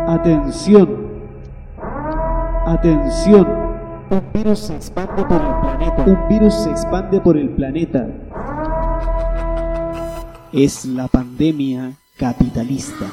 Atención. Atención. Un virus se expande por el planeta. Un virus se expande por el planeta. Es la pandemia capitalista.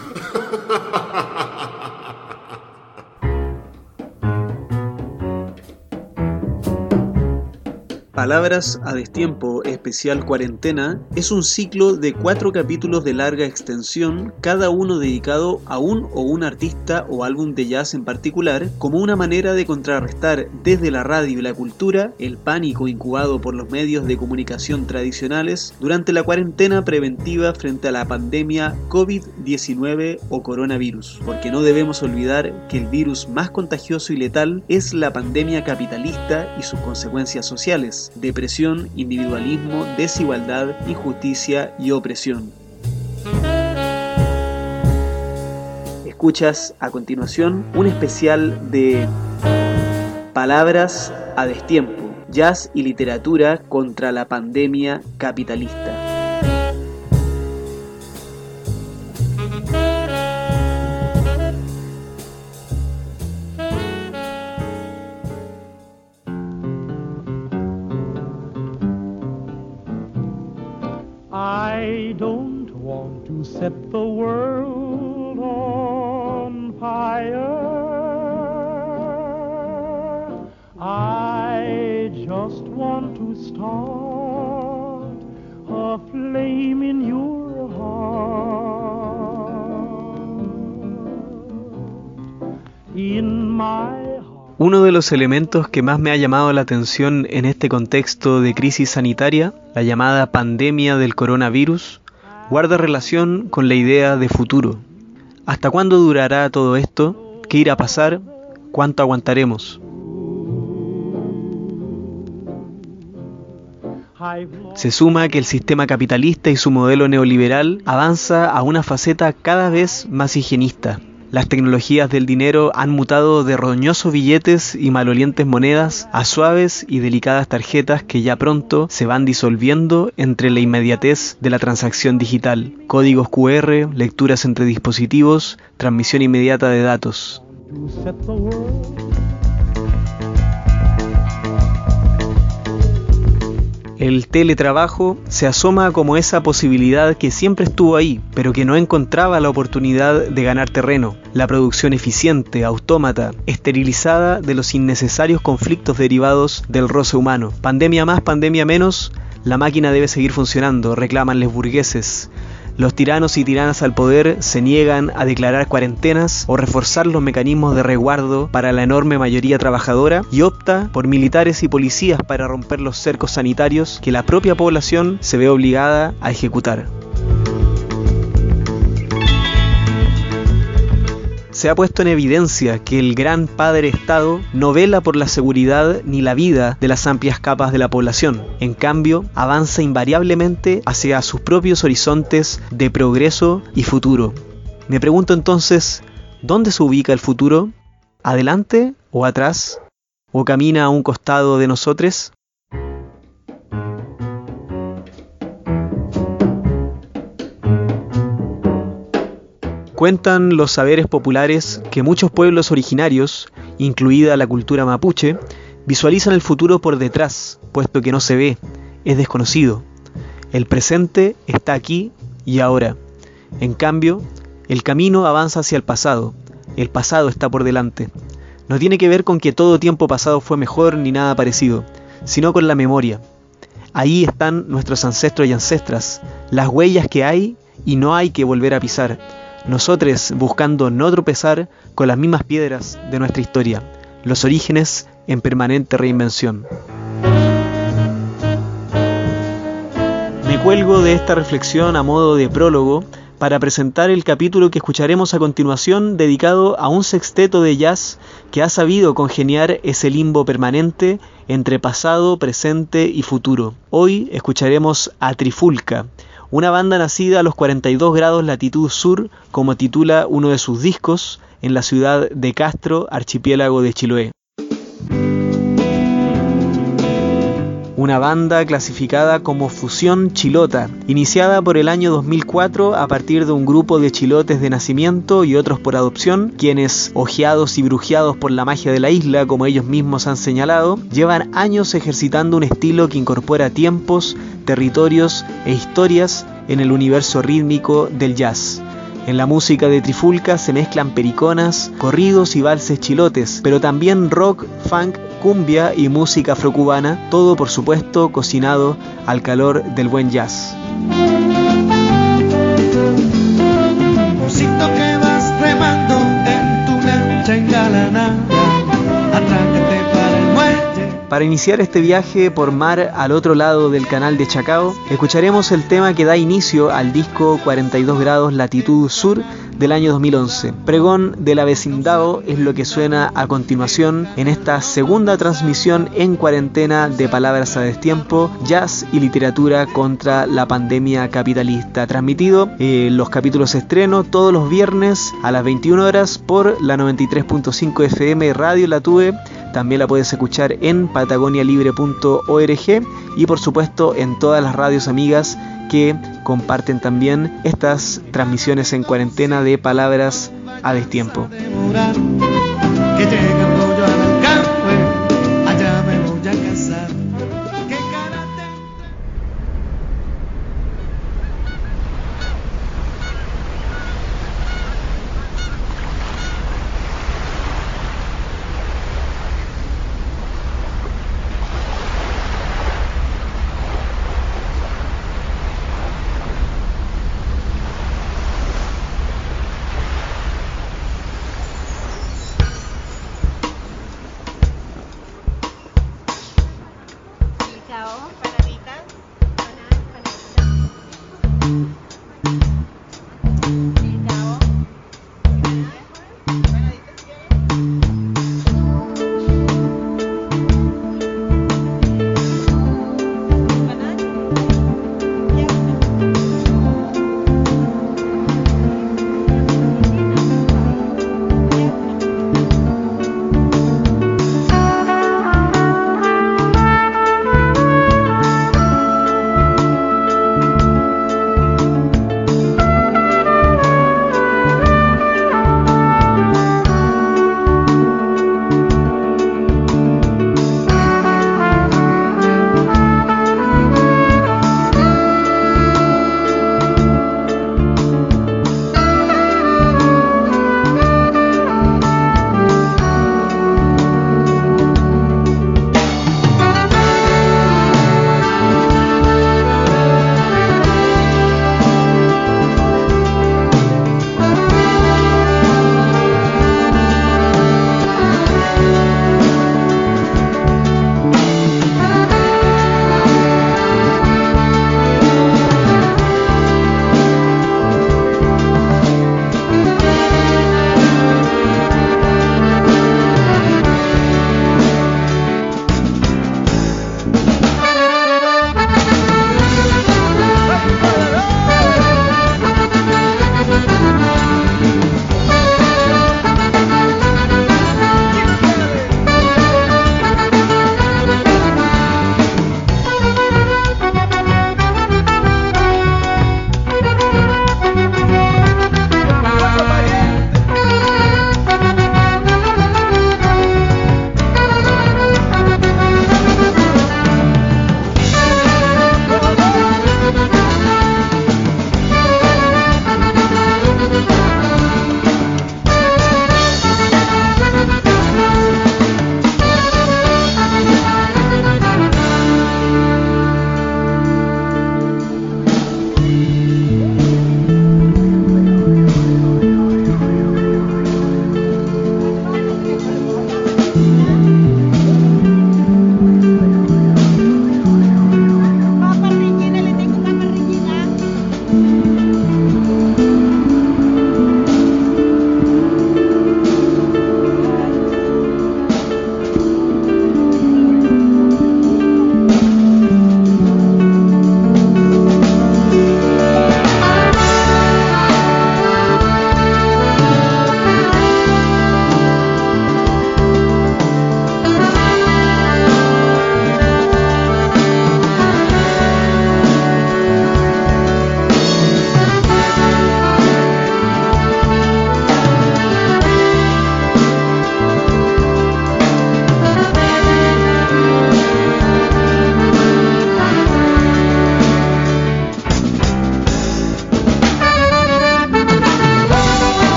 Palabras a destiempo, especial cuarentena, es un ciclo de 4 capítulos de larga extensión, cada uno dedicado a un o una artista o álbum de jazz en particular, como una manera de contrarrestar desde la radio y la cultura el pánico incubado por los medios de comunicación tradicionales durante la cuarentena preventiva frente a la pandemia COVID-19 o coronavirus, porque no debemos olvidar que el virus más contagioso y letal es la pandemia capitalista y sus consecuencias sociales: depresión, individualismo, desigualdad, injusticia y opresión. Escuchas a continuación un especial de Palabras a destiempo, jazz y literatura contra la pandemia capitalista. I don't want to set the world on fire. I just want to start a flame in your heart. In my Uno de los elementos que más me ha llamado la atención en este contexto de crisis sanitaria, la llamada pandemia del coronavirus, guarda relación con la idea de futuro. ¿Hasta cuándo durará todo esto? ¿Qué irá a pasar? ¿Cuánto aguantaremos? Se suma que el sistema capitalista y su modelo neoliberal avanza a una faceta cada vez más higienista. Las tecnologías del dinero han mutado de roñosos billetes y malolientes monedas a suaves y delicadas tarjetas que ya pronto se van disolviendo entre la inmediatez de la transacción digital. Códigos QR, lecturas entre dispositivos, transmisión inmediata de datos. El teletrabajo se asoma como esa posibilidad que siempre estuvo ahí, pero que no encontraba la oportunidad de ganar terreno. La producción eficiente, autómata, esterilizada de los innecesarios conflictos derivados del roce humano. Pandemia más, pandemia menos, la máquina debe seguir funcionando, reclaman los burgueses. Los tiranos y tiranas al poder se niegan a declarar cuarentenas o reforzar los mecanismos de resguardo para la enorme mayoría trabajadora y opta por militares y policías para romper los cercos sanitarios que la propia población se ve obligada a ejecutar. Se ha puesto en evidencia que el gran padre Estado no vela por la seguridad ni la vida de las amplias capas de la población. En cambio, avanza invariablemente hacia sus propios horizontes de progreso y futuro. Me pregunto entonces, ¿dónde se ubica el futuro? ¿Adelante o atrás? ¿O camina a un costado de nosotros? Cuentan los saberes populares que muchos pueblos originarios, incluida la cultura mapuche, visualizan el futuro por detrás, puesto que no se ve, es desconocido. El presente está aquí y ahora. En cambio, el camino avanza hacia el pasado está por delante. No tiene que ver con que todo tiempo pasado fue mejor ni nada parecido, sino con la memoria. Ahí están nuestros ancestros y ancestras, las huellas que hay y no hay que volver a pisar. Nosotros buscando no tropezar con las mismas piedras de nuestra historia, los orígenes en permanente reinvención. Me cuelgo de esta reflexión a modo de prólogo para presentar el capítulo que escucharemos a continuación, dedicado a un sexteto de jazz que ha sabido congeniar ese limbo permanente entre pasado, presente y futuro. Hoy escucharemos a Trifulca, una banda nacida a los 42 grados latitud sur, como titula uno de sus discos, en la ciudad de Castro, archipiélago de Chiloé. una banda clasificada como fusión chilota, iniciada por el año 2004 a partir de un grupo de chilotes de nacimiento y otros por adopción, quienes, ojeados y brujeados por la magia de la isla, como ellos mismos han señalado, llevan años ejercitando un estilo que incorpora tiempos, territorios e historias en el universo rítmico del jazz. En la música de Trifulca se mezclan periconas, corridos y valses chilotes, pero también rock, funk, cumbia y música afrocubana, todo por supuesto cocinado al calor del buen jazz. Siento que vas remando en tu lancha engalanada, atrácate para el muelle. Para iniciar este viaje por mar al otro lado del canal de Chacao, escucharemos el tema que da inicio al disco 42 grados latitud sur del año 2011. Pregón de la vecindao es lo que suena a continuación en esta segunda transmisión en cuarentena de Palabras a Destiempo, jazz y literatura contra la pandemia capitalista, transmitido los capítulos estreno todos los viernes a las 21 horas por la 93.5 FM Radio La Tube. También la puedes escuchar en patagonialibre.org y por supuesto en todas las radios amigas que comparten también estas transmisiones en cuarentena de Palabras a Destiempo. Que llegue un rollo al alcance, allá me voy a casar. ¿Qué cara tengo?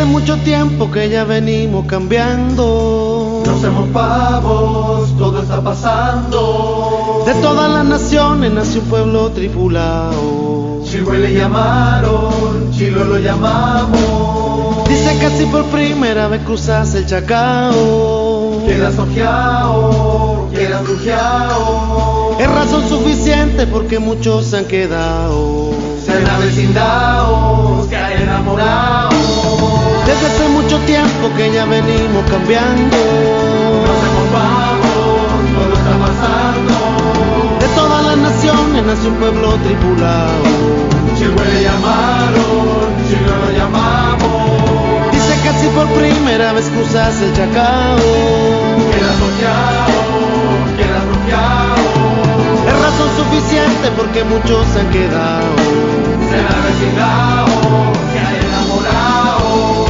hace mucho tiempo que ya venimos cambiando. No somos pavos, todo está pasando. De todas las naciones nació un pueblo tripulado. Chilhue le llamaron, Chilo lo llamamos. Dice que si por primera vez cruzas el Chacao, Quedas ojeao, quedas brujeao. es razón suficiente porque muchos se han quedado. Se han avecindado, se han enamorado. Desde hace mucho tiempo que ya venimos cambiando. No somos pavos, todo está pasando. De todas las naciones nació un pueblo tripulado. Chilhue le llamaron, Chilo lo llamamos. Dice que si por primera vez cruzas el Chacao, Quedas ojeao, quedas brujeao. es razón suficiente porque muchos se han quedado. Se han avecindado, se han enamorado.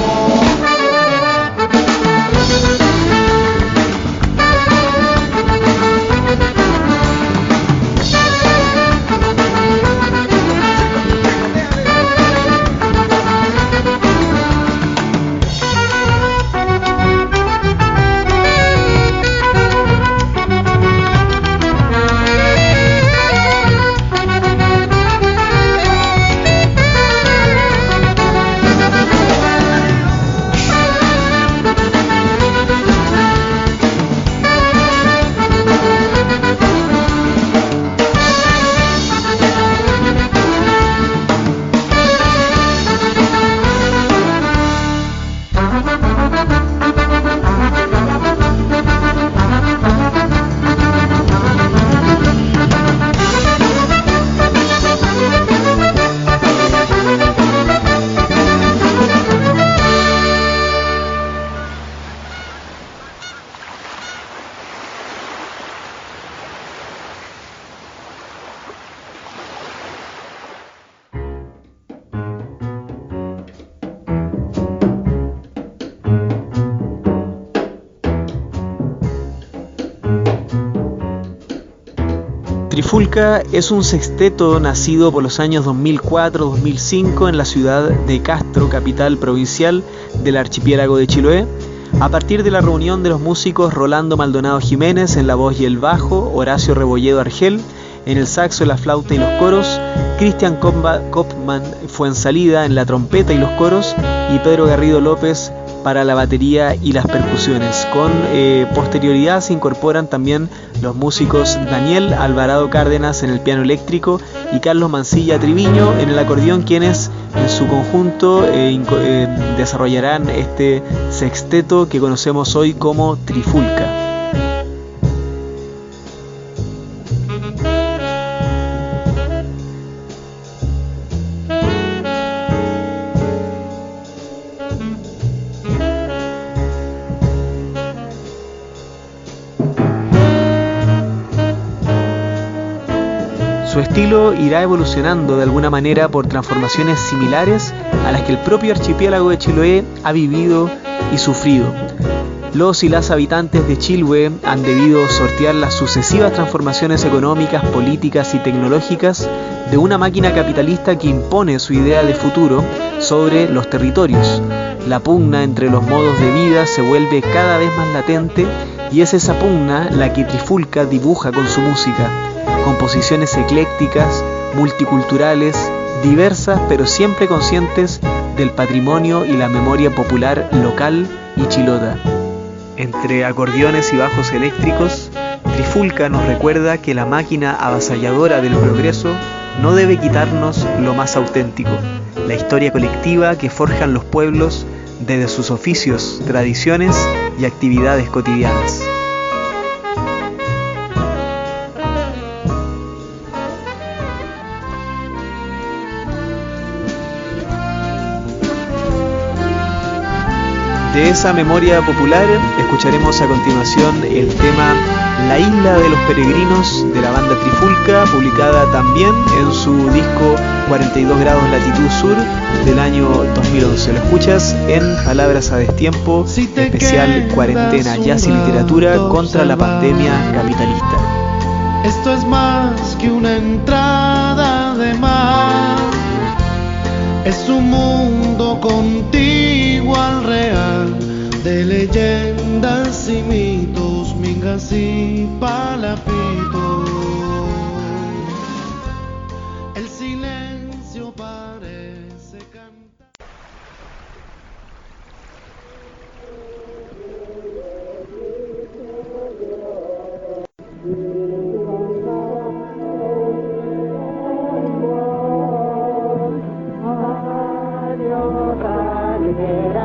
Trifulca es un sexteto nacido por los años 2004-2005 en la ciudad de Castro, capital provincial del archipiélago de Chiloé, a partir de la reunión de los músicos Rolando Maldonado Jiménez en la voz y el bajo, Horacio Rebolledo Argel en el saxo, la flauta y los coros, Cristian Kopman Fuensalida en la trompeta y los coros y Pedro Garrido López para la batería y las percusiones. Con posterioridad se incorporan también los músicos Daniel Alvarado Cárdenas en el piano eléctrico y Carlos Mancilla Triviño en el acordeón, quienes en su conjunto desarrollarán este sexteto que conocemos hoy como Trifulca. Su estilo irá evolucionando de alguna manera por transformaciones similares a las que el propio archipiélago de Chiloé ha vivido y sufrido. Los y las habitantes de Chilhue han debido sortear las sucesivas transformaciones económicas, políticas y tecnológicas de una máquina capitalista que impone su idea de futuro sobre los territorios. La pugna entre los modos de vida se vuelve cada vez más latente y es esa pugna la que Trifulca dibuja con su música. Composiciones eclécticas, multiculturales, diversas pero siempre conscientes del patrimonio y la memoria popular local y chilota. Entre acordeones y bajos eléctricos, Trifulca nos recuerda que la máquina avasalladora del progreso no debe quitarnos lo más auténtico, la historia colectiva que forjan los pueblos desde sus oficios, tradiciones y actividades cotidianas. De esa memoria popular escucharemos a continuación el tema La Isla de los Peregrinos de la banda Trifulca, publicada también en su disco 42 grados latitud sur del año 2011. Lo escuchas en Palabras a Destiempo, especial Cuarentena, Jazz y Literatura contra la pandemia capitalista. Esto es más que una entrada de mar, es un mundo contigo igual real de leyendas y mitos, mingas y palafitos. El silencio parece cantar.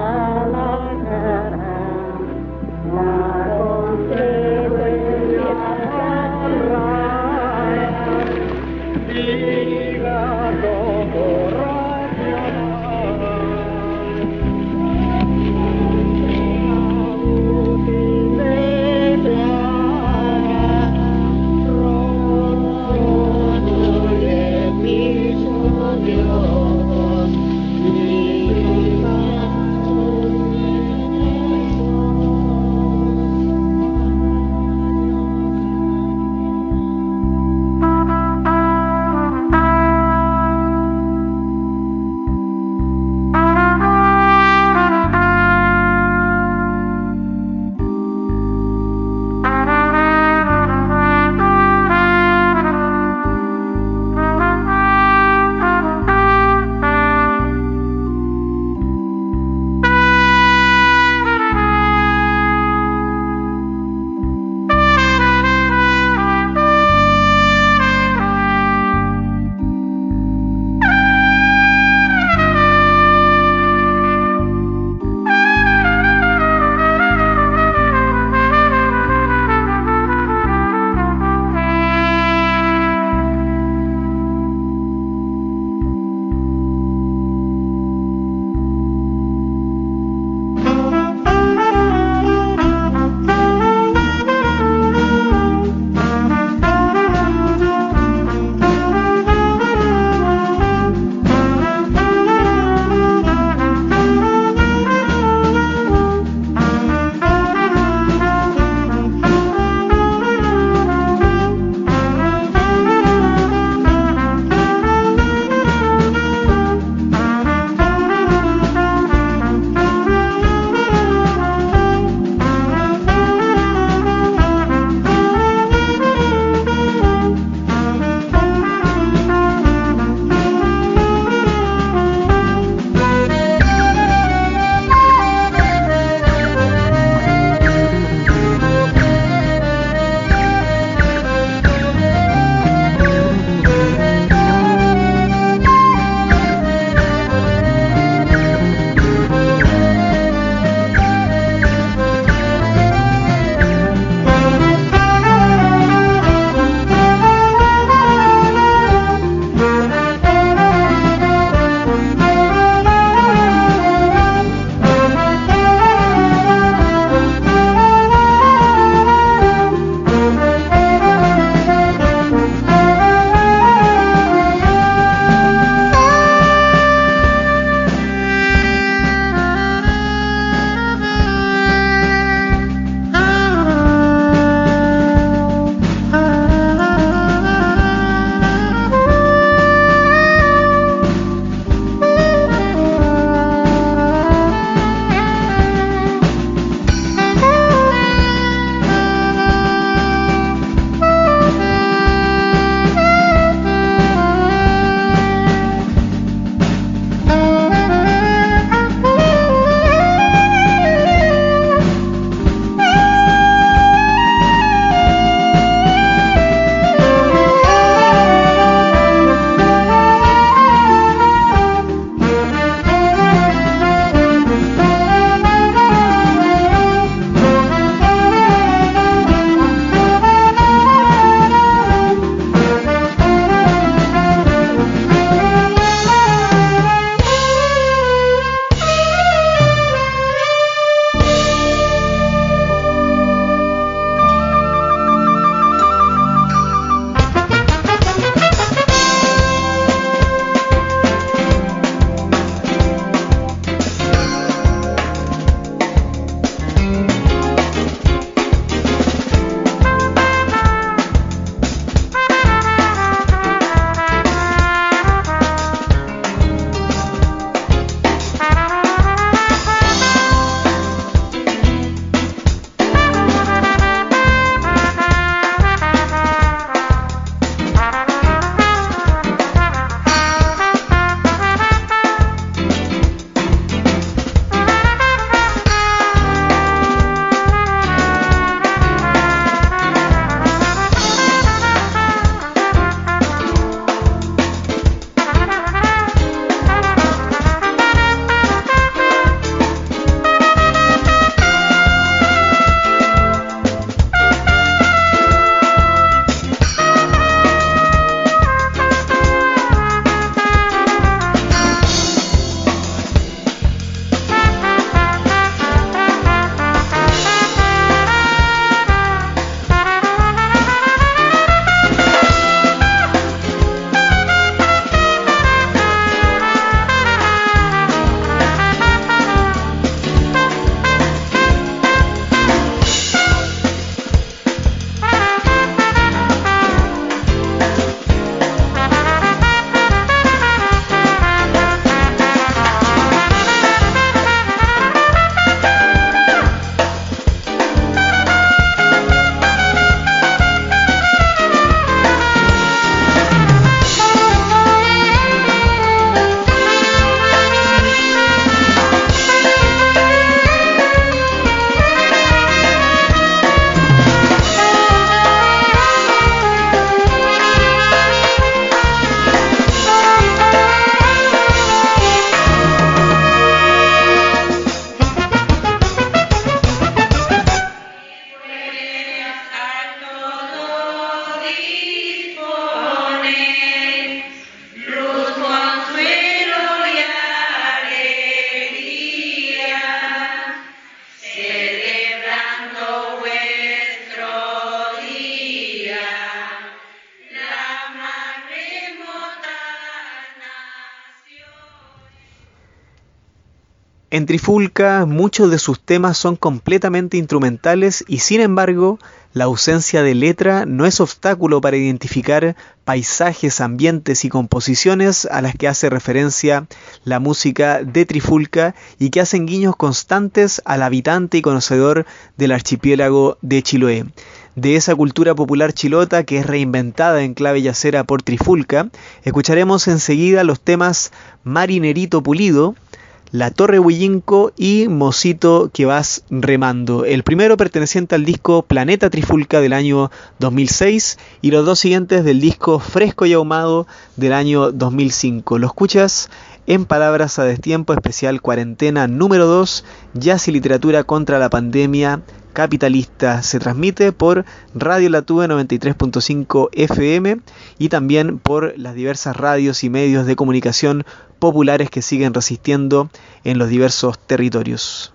La consecuencia En Trifulca, muchos de sus temas son completamente instrumentales y sin embargo, la ausencia de letra no es obstáculo para identificar paisajes, ambientes y composiciones a las que hace referencia la música de Trifulca y que hacen guiños constantes al habitante y conocedor del archipiélago de Chiloé. De esa cultura popular chilota que es reinventada en clave yacera por Trifulca, escucharemos enseguida los temas Marinerito Pulido, La Torre Huillinco y Mocito que vas remando. El primero perteneciente al disco Planeta Trifulca del año 2006 y los dos siguientes del disco Fresco y Ahumado del año 2005. Lo escuchas en Palabras a Destiempo, especial cuarentena número 2, Jazz y Literatura contra la Pandemia Capitalista. Se transmite por Radio Latúe 93.5 FM y también por las diversas radios y medios de comunicación populares que siguen resistiendo en los diversos territorios.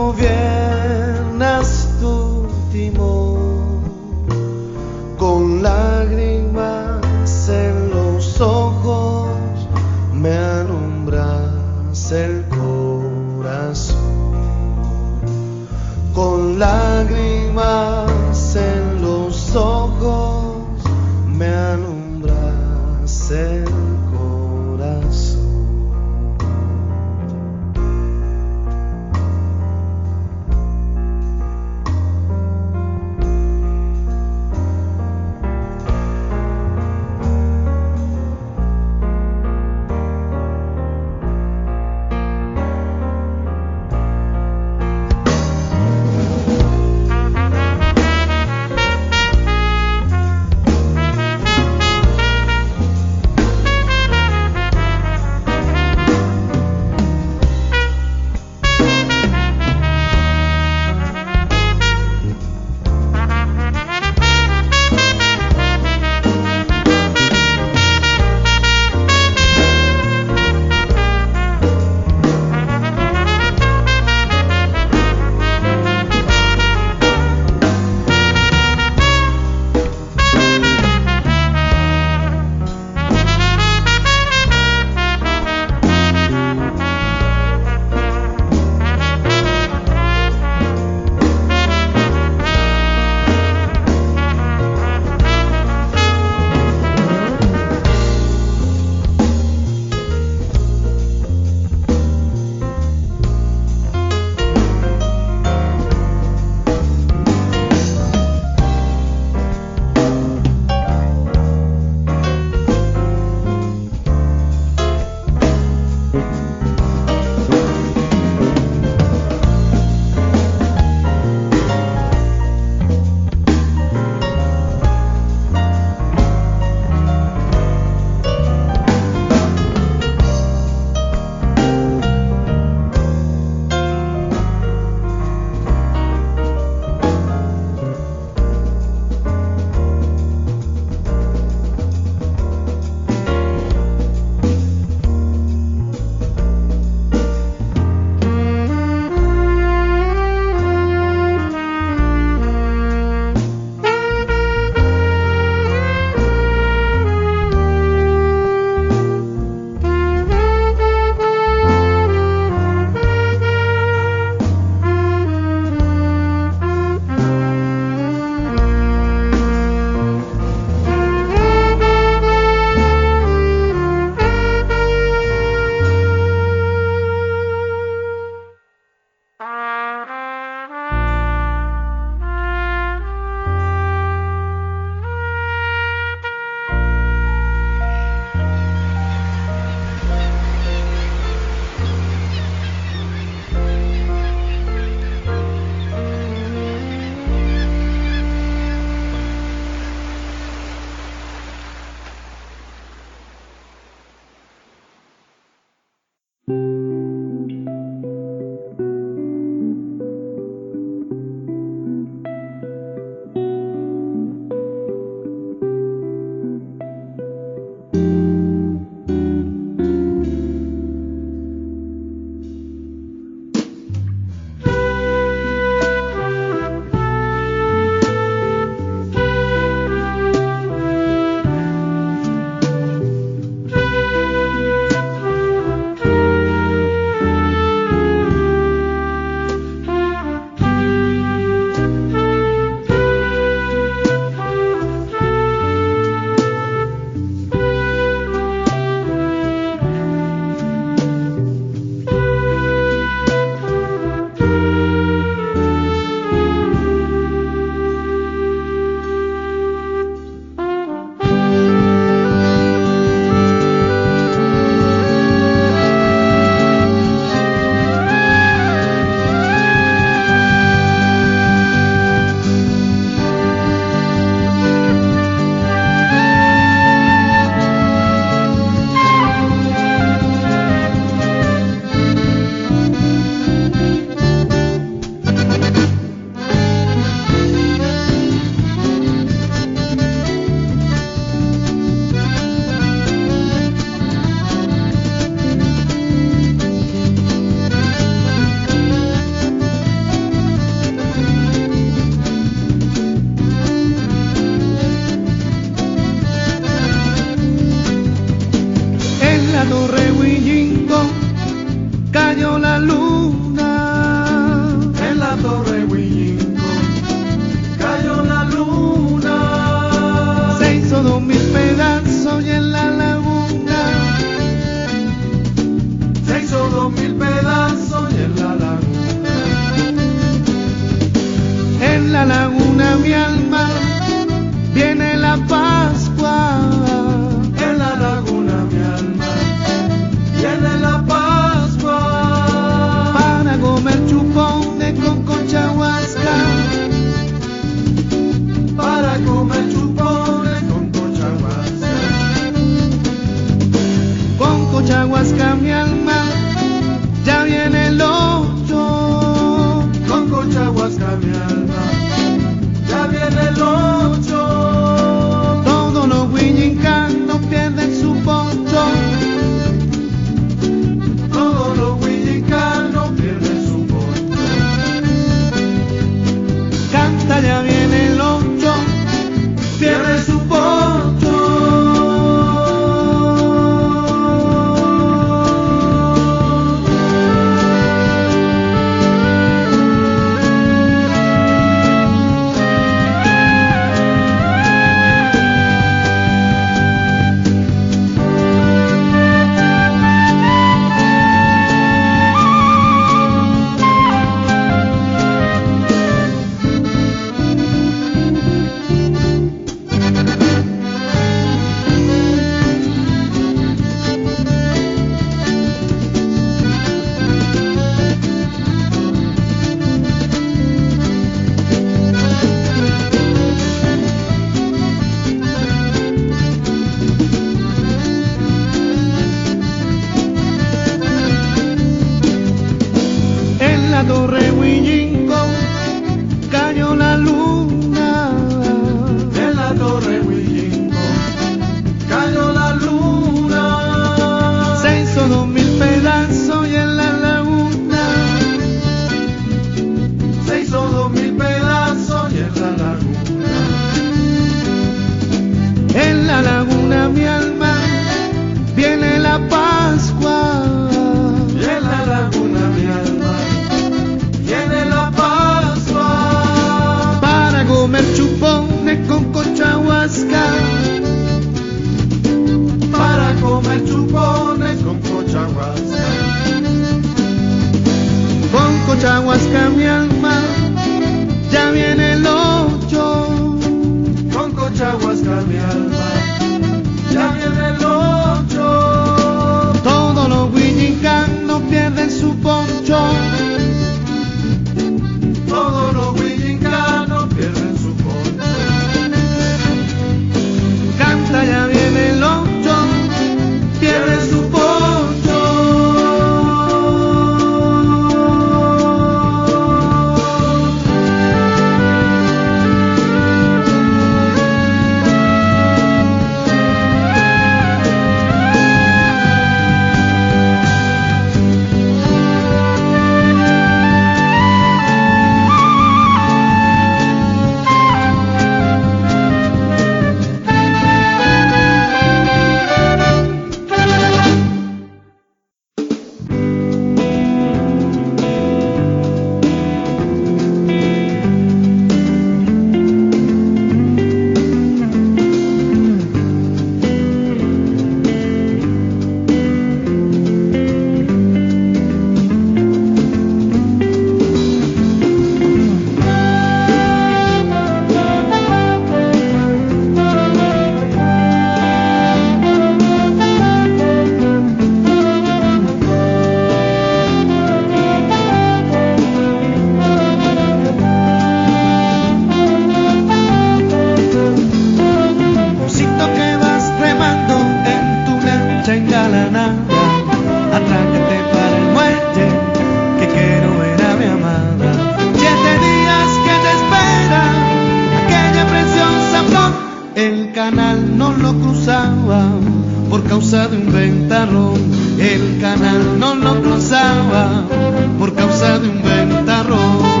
a la nada, atrácate para el muelle, que quiero ver a mi amada. 7 días que te espera, aquella preciosa flor. El canal no lo cruzaba por causa de un ventarrón. El canal no lo cruzaba por causa de un ventarrón.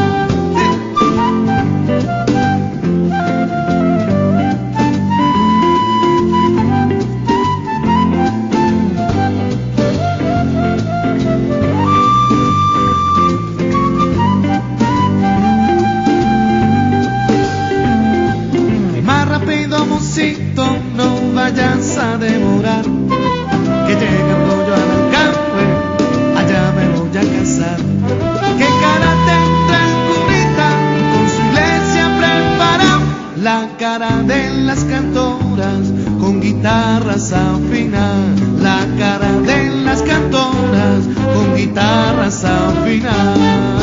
No vayas a demorar, que llegando yo al alcance, allá me voy a casar. Que cara tendrá el curita con su iglesia preparada, la cara de las cantoras con guitarras afinadas, la cara de las cantoras con guitarras afinadas.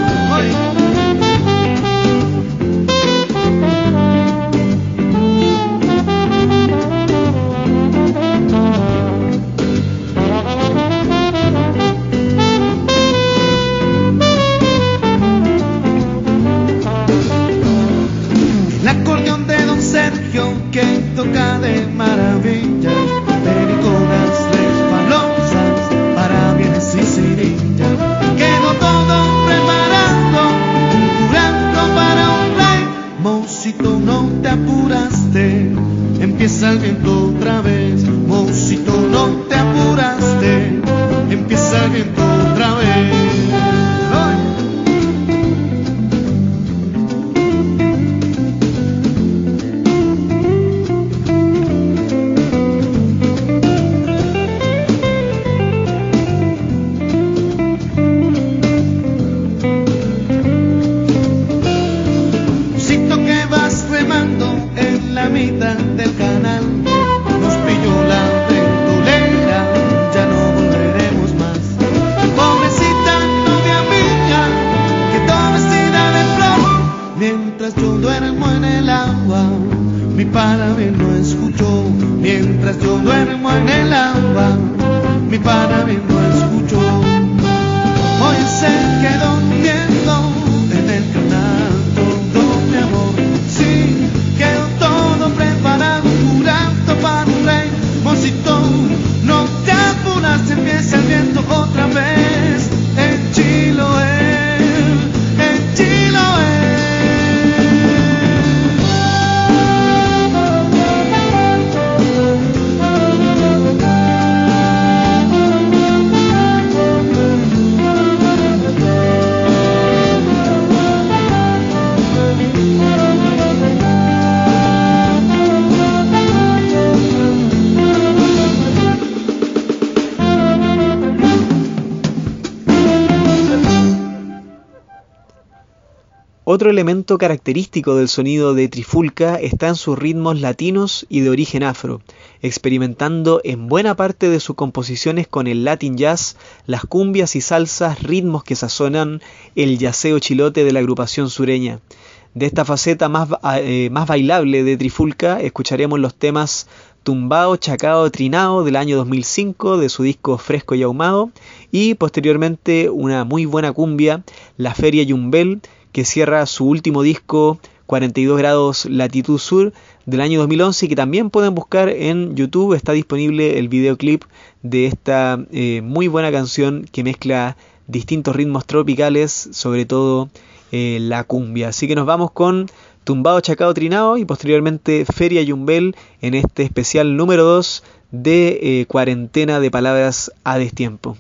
Que toca de maravilla, periconas resbalosas para bienes y cirillas. Quedó todo preparado, jurando para un rey. Mocito, no te apuraste, empieza el viento otra vez. Mocito, no te apuraste, empieza el viento otra vez. Del canal nos pilló la ventolera, ya no volveremos más. Pobrecita novia mía, que todo vestida de flor. Mientras yo duermo en el agua, mi pana bien no escuchó. Mientras yo duermo en el agua, mi pana bien no escuchó. Hoy se quedó viendo en el canal todo mi amor. Sí, quedó todo preparado, jurando para un rey. Mocito, no te apuras, empieza el viento otra vez. En Chiloé, en Chiloé. Otro elemento característico del sonido de Trifulca está en sus ritmos latinos y de origen afro, experimentando en buena parte de sus composiciones con el Latin jazz, las cumbias y salsas, ritmos que sazonan el yaceo chilote de la agrupación sureña. De esta faceta más bailable de Trifulca escucharemos los temas Tumbao, Chacao, Trinao del año 2005 de su disco Fresco y Ahumado, y posteriormente una muy buena cumbia, La Feria Yumbel, que cierra su último disco 42 grados latitud sur del año 2011, y que también pueden buscar en YouTube. Está disponible el videoclip de esta muy buena canción que mezcla distintos ritmos tropicales, sobre todo la cumbia. Así que nos vamos con Tumbao, Chacao, Trinao y posteriormente Feria Yumbel en este especial número 2 de Cuarentena de Palabras a Destiempo.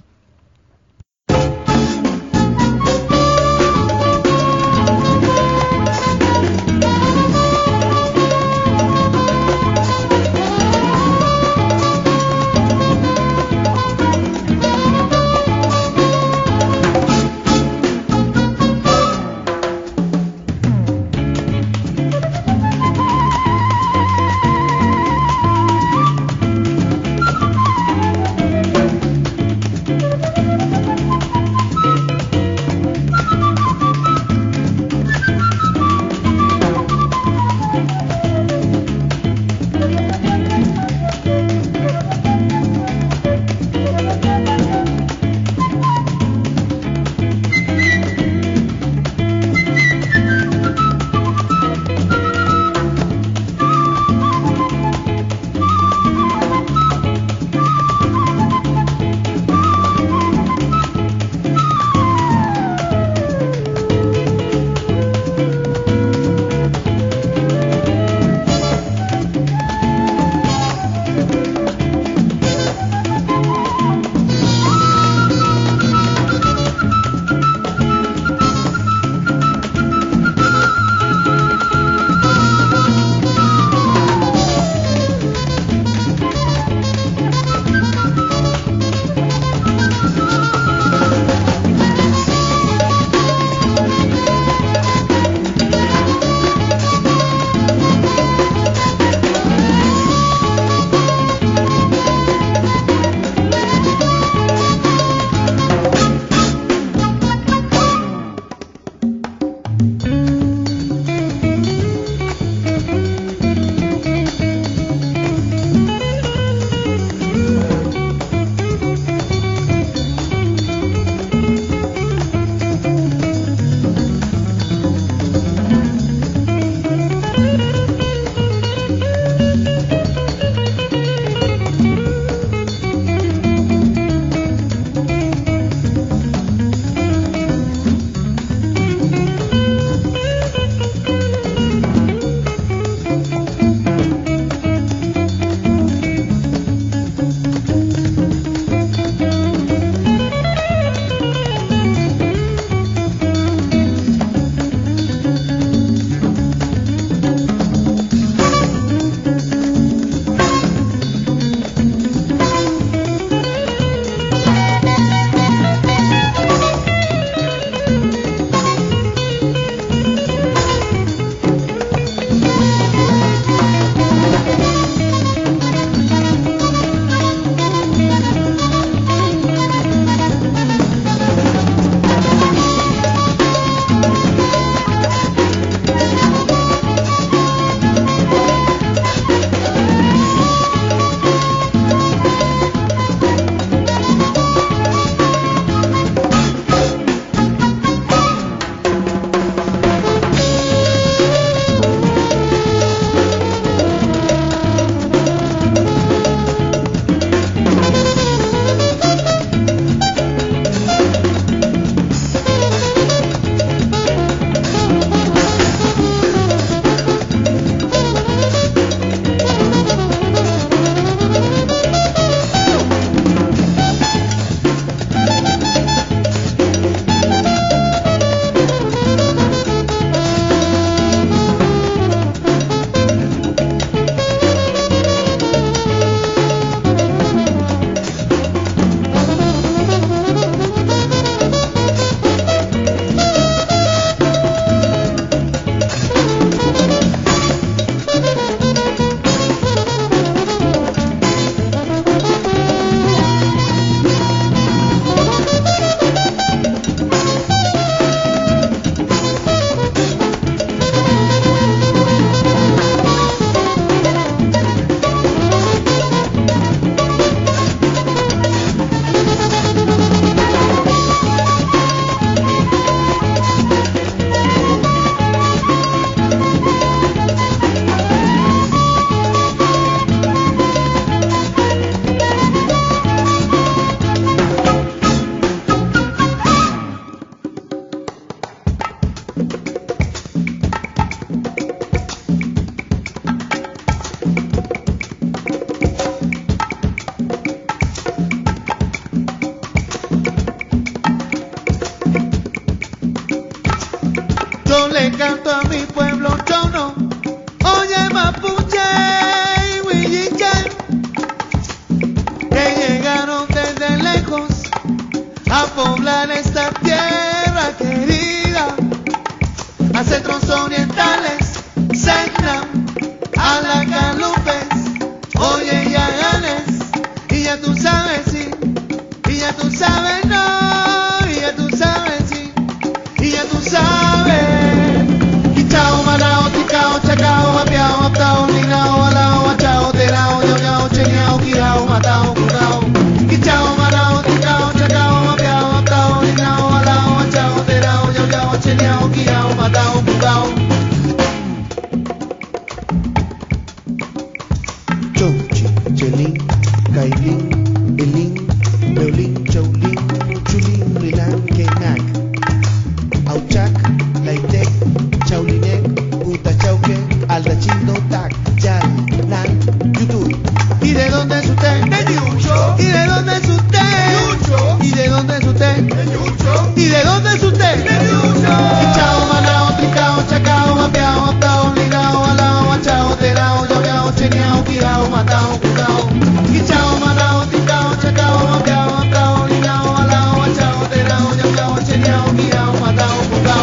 Chonchi, Chelín, Cailín, Elín, Beolín, Chaulín, Chulín, Rilán, Kenak, Auchac, Laitec, Chaulinec, Puta Chauque, Aldachindo, Tac, Yal, Nan, Yutuy. ¿Y de dónde es usted? De Yucho. ¿Y de dónde es usted? Yucho. ¿Y de dónde es usted? De Yucho. ¿Y de dónde es usted? De Yucho. Chao, manao, tricao, chacao, mapeao, aptao, ligao, alao, achao, terao, llaveao, cheneao, quirao, matao, curao. Y chao, manao, tricao, chacao, mapeao, aptao, ligao, alao, achao, terao, llaveao, cheneao, quirao, matao, curao.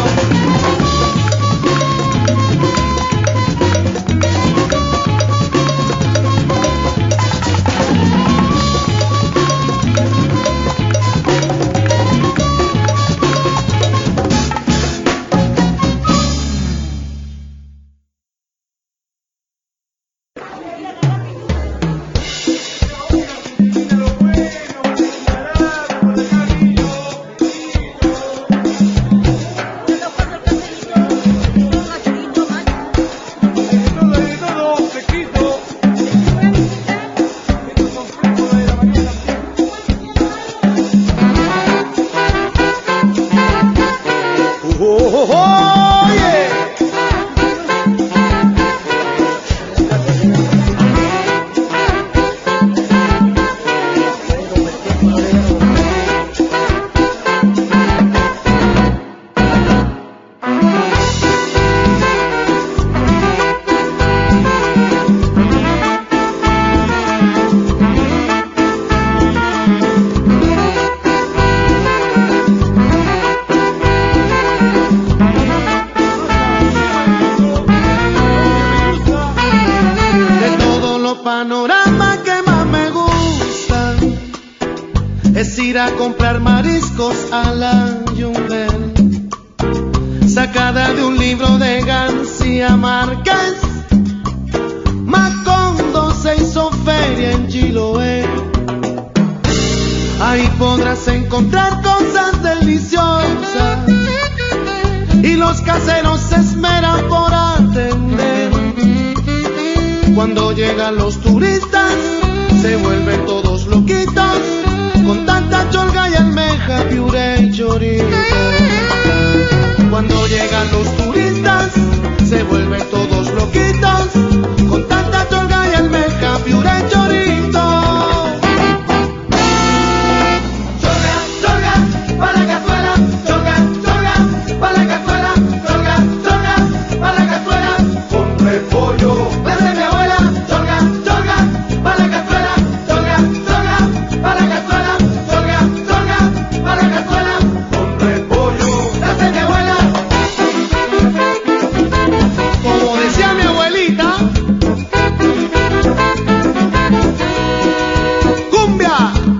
A comprar mariscos a la Yumbel, sacada de un libro de García Márquez. Macondo se hizo feria en Chiloé. Ahí podrás encontrar cosas deliciosas y los caseros se esmeran por atender. Cuando llegan los turistas se vuelven todos loquitos con tanta cholga y almeja, piuré y chorizo. Cuando llegan los turistas se vuelven todos loquitos con tanta cholga y almeja, piuré y chorizo. Cholga, cholga, pa' la cazuela. Cholga, cholga, pa' la cazuela. Cholga, cholga, pa' la cazuela. Con repollo. La de mi abuela. Cholga, cholga, pa' la cazuela. Cholga, cholga, pa' la cazuela. Cholga, cholga, pa' la cazuela. Con repollo. La de mi abuela. Como decía mi abuelita, cumbia.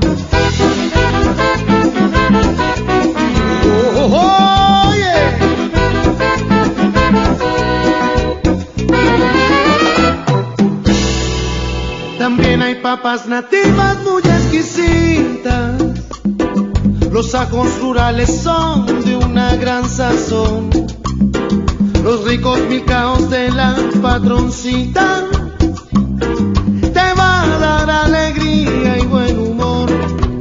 También hay papas nativas muy exquisitas. Los ajos rurales son de una gran sazón. Los ricos milcaos de la patroncita te va a dar alegría y buen humor.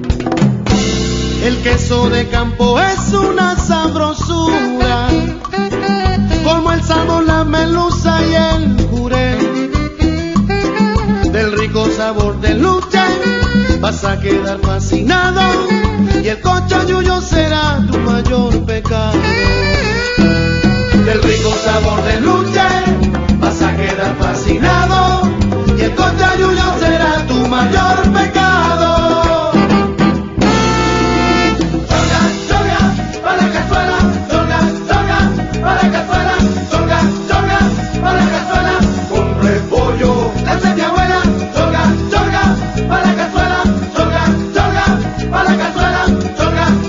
El queso de campo es una sabrosura, como el salmón, la merluza y el juré. Del rico sabor del luche vas a quedar fascinado, y el cochayuyo será tu mayor pecado. Del rico sabor del luche vas a quedar fascinado, y el cochayuyo será tu mayor pecado. Cholga, cholga, pa' la cazuela. Cholga, cholga, pa' la cazuela. Cholga, cholga, pa' la cazuela. Con repollo. La de mi abuela. Cholga, cholga, pa' la cazuela. Cholga, cholga, pa' la cazuela. Cholga,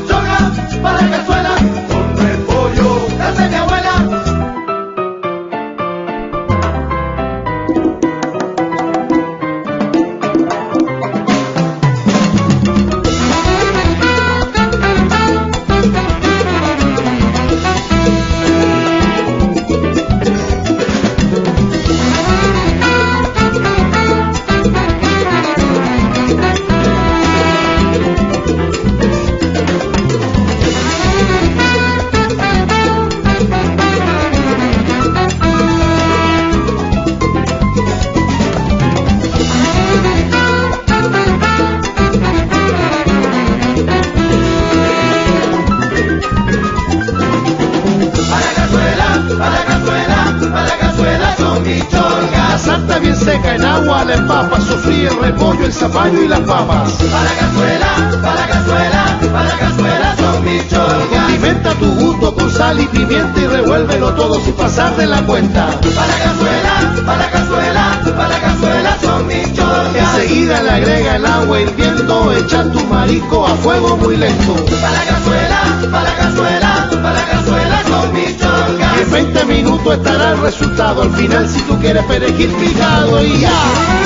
pollo, el zapallo y las papas. Pa' la cazuela, pa' la cazuela, pa' la cazuela son mis cholgas. Condimenta tu gusto con sal y pimienta y revuélvelo todo sin pasar de la cuenta. Pa' la cazuela, pa' la cazuela, pa' la cazuela son mis cholgas. Enseguida le agrega el agua hirviendo, echa tu marisco a fuego muy lento. Pa' la cazuela, pa' la cazuela, pa' la cazuela son mis cholgas. Y en 20 minutos estará el resultado. Al final si tú quieres perejil picado y ya.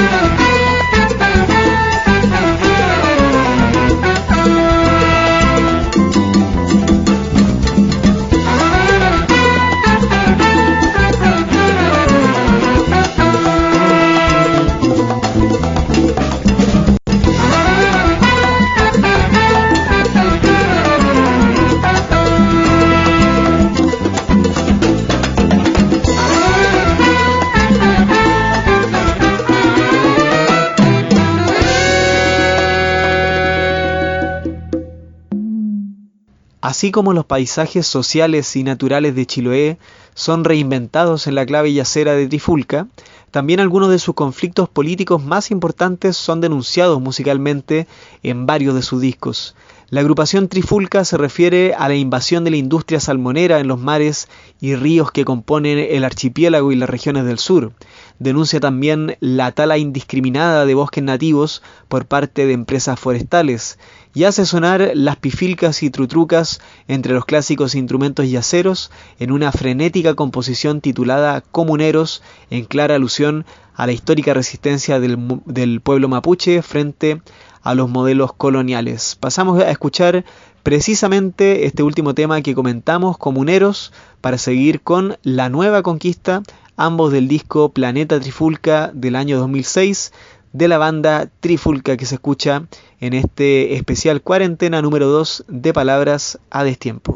Así como los paisajes sociales y naturales de Chiloé son reinventados en la clave yacera de Trifulca, también algunos de sus conflictos políticos más importantes son denunciados musicalmente en varios de sus discos. La agrupación Trifulca se refiere a la invasión de la industria salmonera en los mares y ríos que componen el archipiélago y las regiones del sur. Denuncia también la tala indiscriminada de bosques nativos por parte de empresas forestales y hace sonar las pifilcas y trutrucas entre los clásicos instrumentos yaceros en una frenética composición titulada Comuneros, en clara alusión a la histórica resistencia del pueblo mapuche frente a los modelos coloniales. Pasamos a escuchar precisamente este último tema que comentamos, Comuneros, para seguir con La Nueva Conquista, ambos del disco Planeta Trifulca del año 2006, de la banda Trifulca, que se escucha en este especial cuarentena número 2 de Palabras a Destiempo.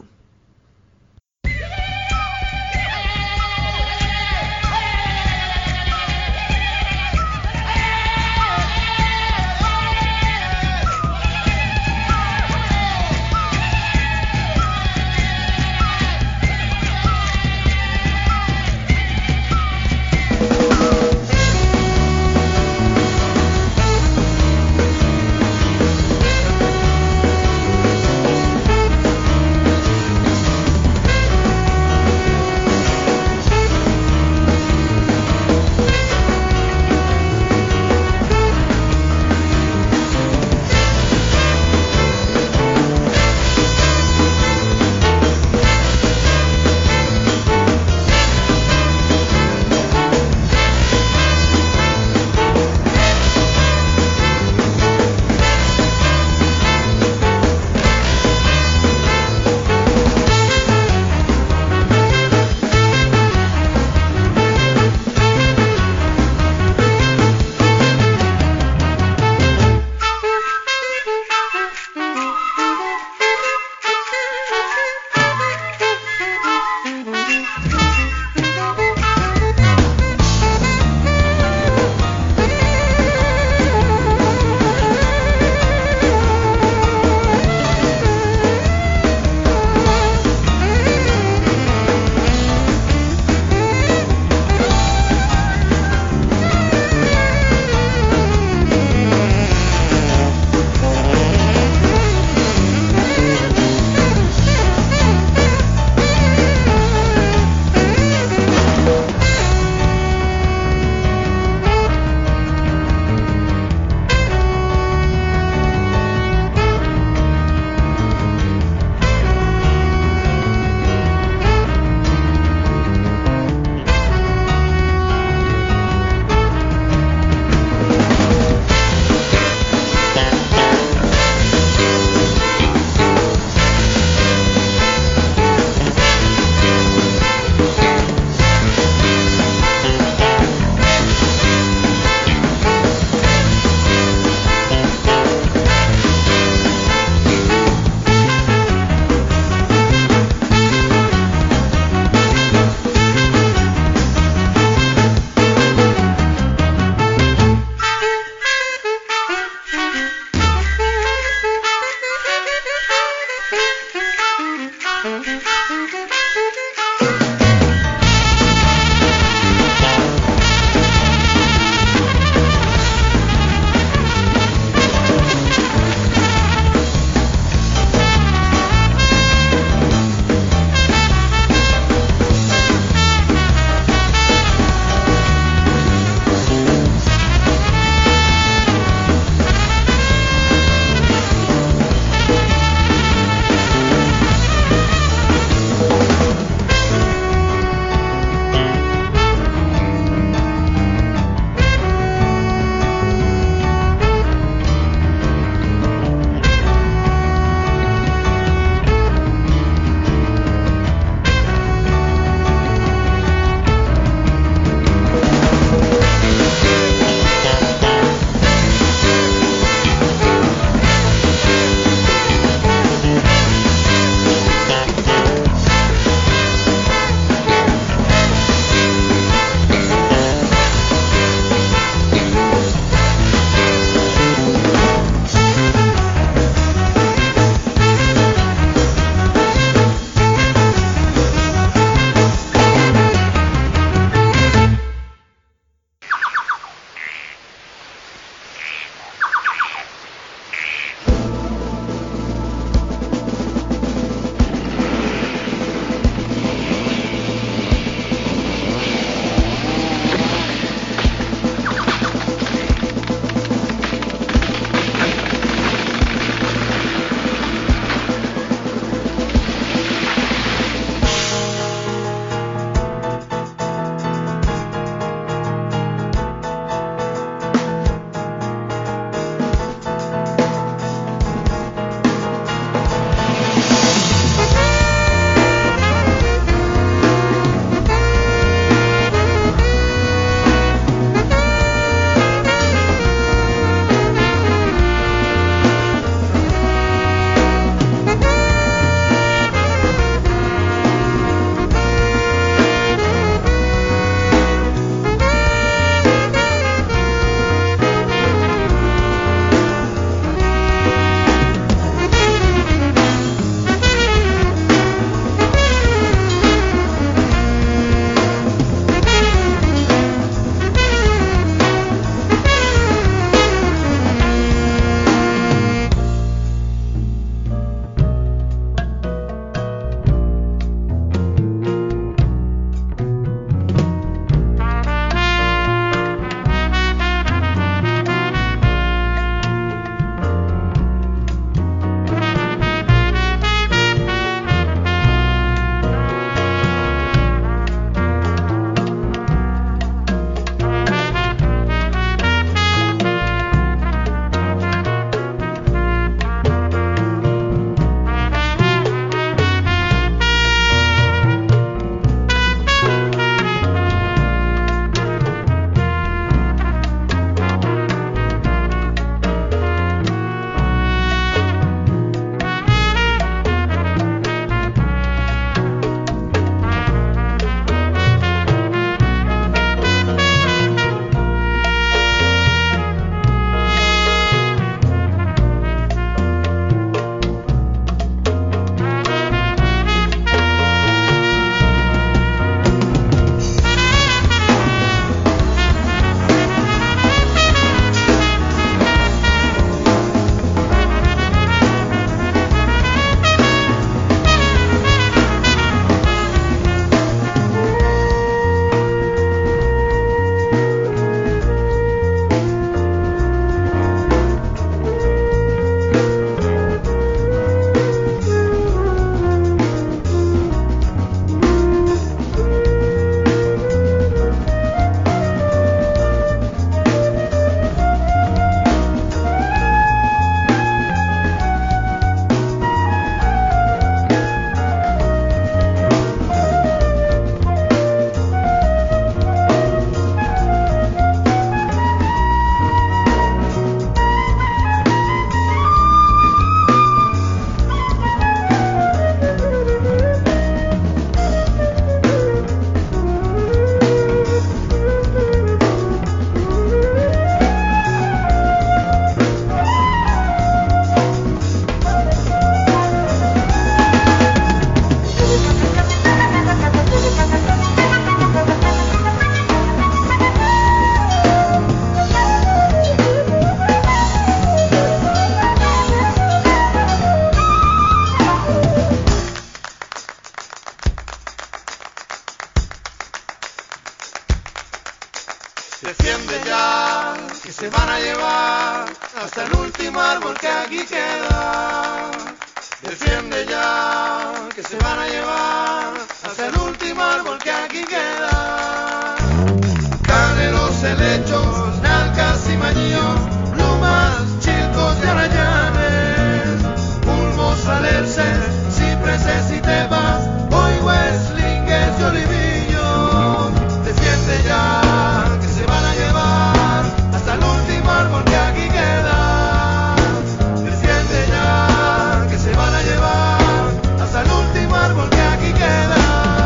el último árbol que aquí queda. Defiende ya, que se van a llevar hasta el último árbol que aquí queda. Canelos, helechos, nalcas y mañillos, plumas, chilcos y arañanes, pulmos, alerces, cipreses y tepas, oigües, lingues y olivillos. Defiende ya, que se van a llevar hasta el último árbol que aquí queda. Defiende ya, que se van a llevar hasta el último árbol que aquí queda.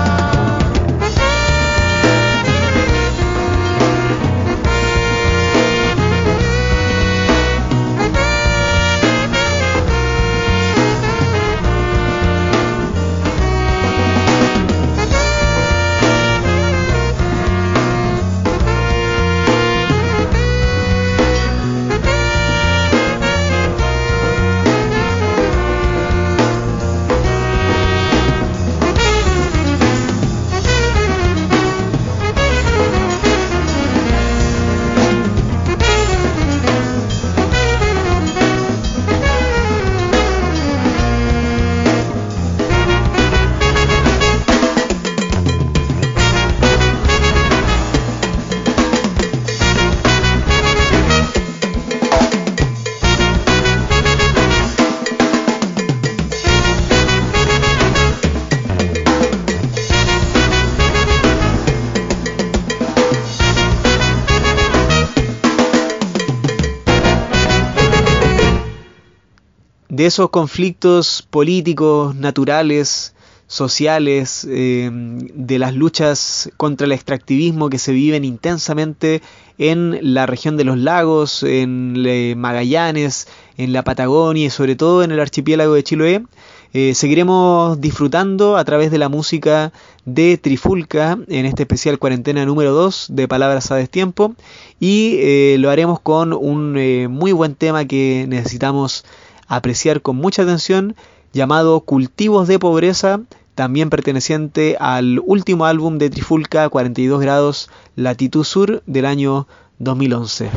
De esos conflictos políticos, naturales, sociales, de las luchas contra el extractivismo que se viven intensamente en la región de los lagos, en Magallanes, en la Patagonia y sobre todo en el archipiélago de Chiloé, seguiremos disfrutando a través de la música de Trifulca en este especial cuarentena número 2 de Palabras a Destiempo, y lo haremos con un muy buen tema que necesitamos apreciar con mucha atención, llamado Cultivos de Pobreza, también perteneciente al último álbum de Trifulca, 42 grados latitud sur, del año 2011.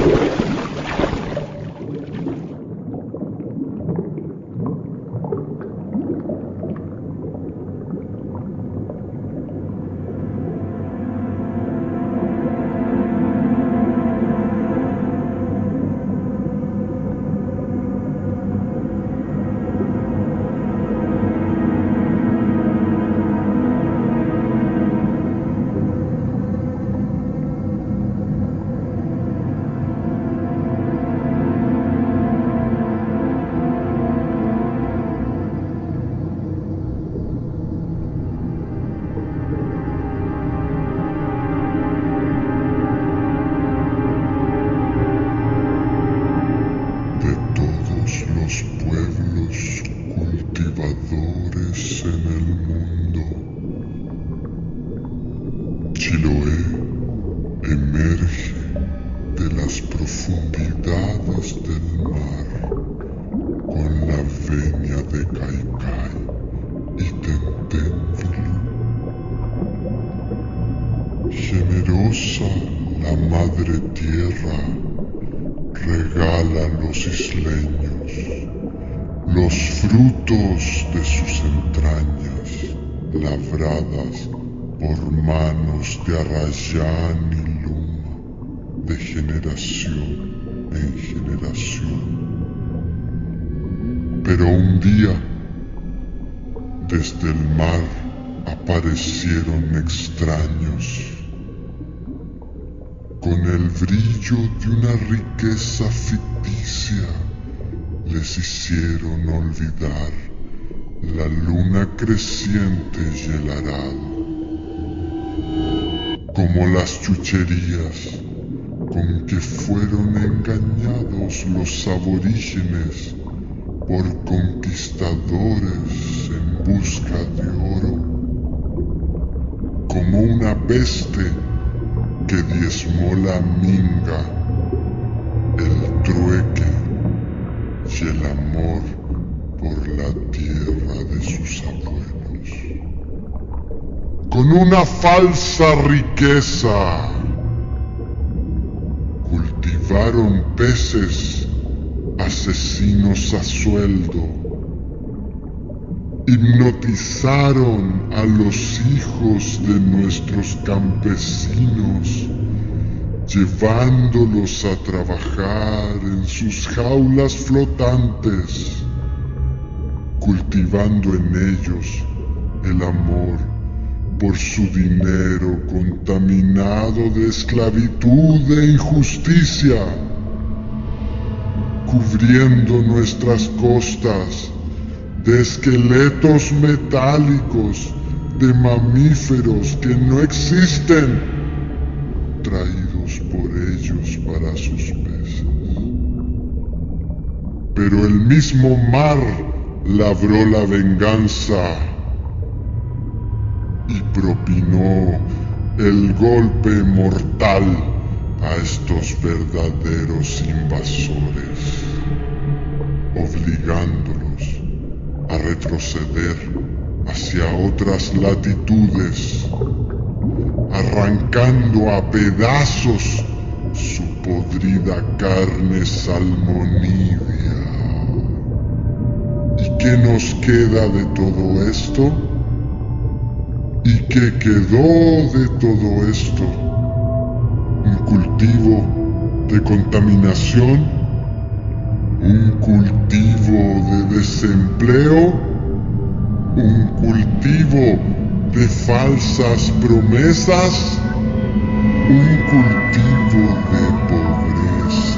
Pero un día, desde el mar aparecieron extraños, con el brillo de una riqueza ficticia, les hicieron olvidar la luna creciente y el arado, como las chucherías con que fueron engañados los aborígenes por conquistadores en busca de oro, como una peste que diezmó la minga, el trueque y el amor por la tierra de sus abuelos. Con una falsa riqueza cultivaron peces asesinos a sueldo, hipnotizaron a los hijos de nuestros campesinos, llevándolos a trabajar en sus jaulas flotantes, cultivando en ellos el amor por su dinero contaminado de esclavitud e injusticia, cubriendo nuestras costas de esqueletos metálicos de mamíferos que no existen, traídos por ellos para sus peces. Pero el mismo mar labró la venganza y propinó el golpe mortal a estos verdaderos invasores, obligándolos a retroceder hacia otras latitudes, arrancando a pedazos su podrida carne salmonívea. ¿Y qué nos queda de todo esto? ¿Y qué quedó de todo esto? ¿Un cultivo de contaminación? ¿Un cultivo de desempleo? ¿Un cultivo de falsas promesas? ¿Un cultivo de pobreza?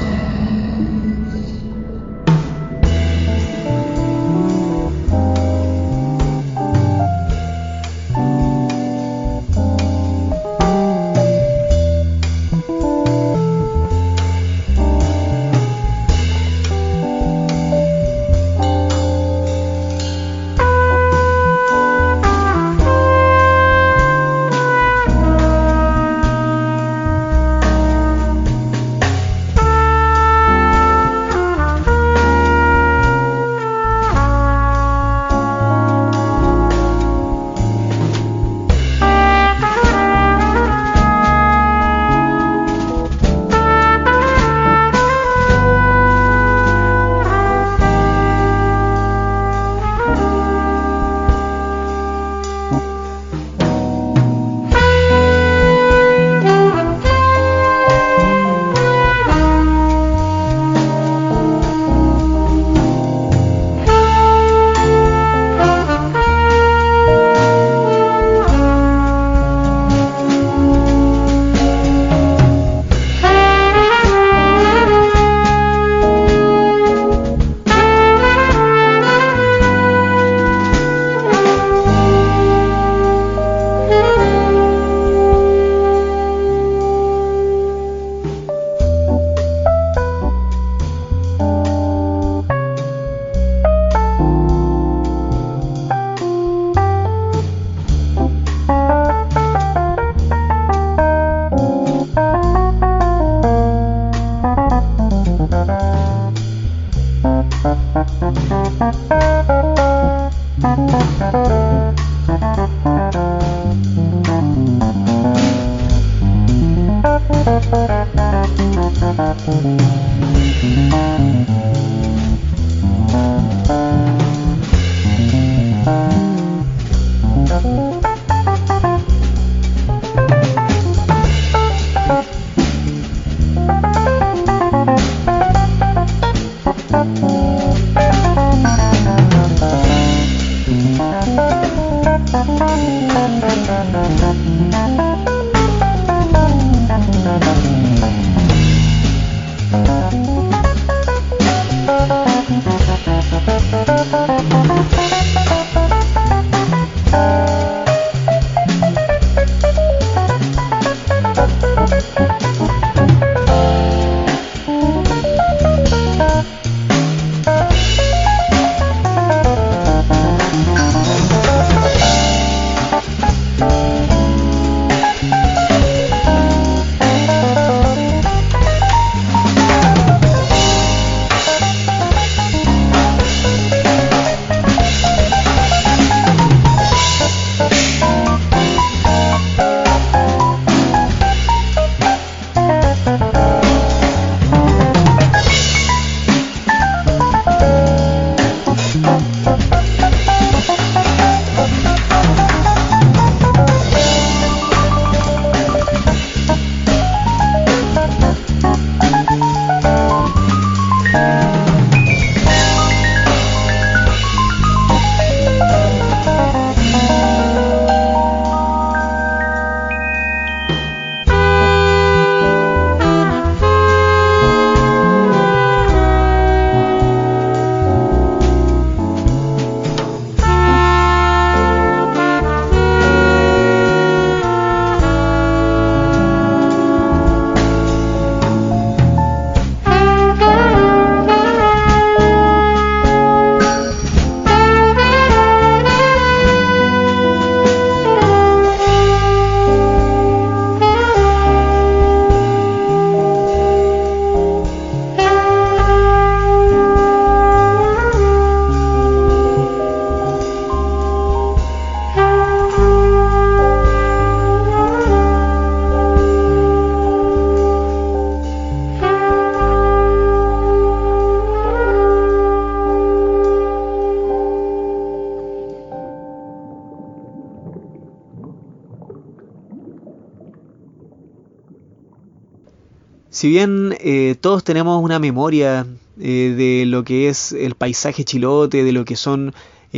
si bien todos tenemos una memoria de lo que es el paisaje chilote, de lo que son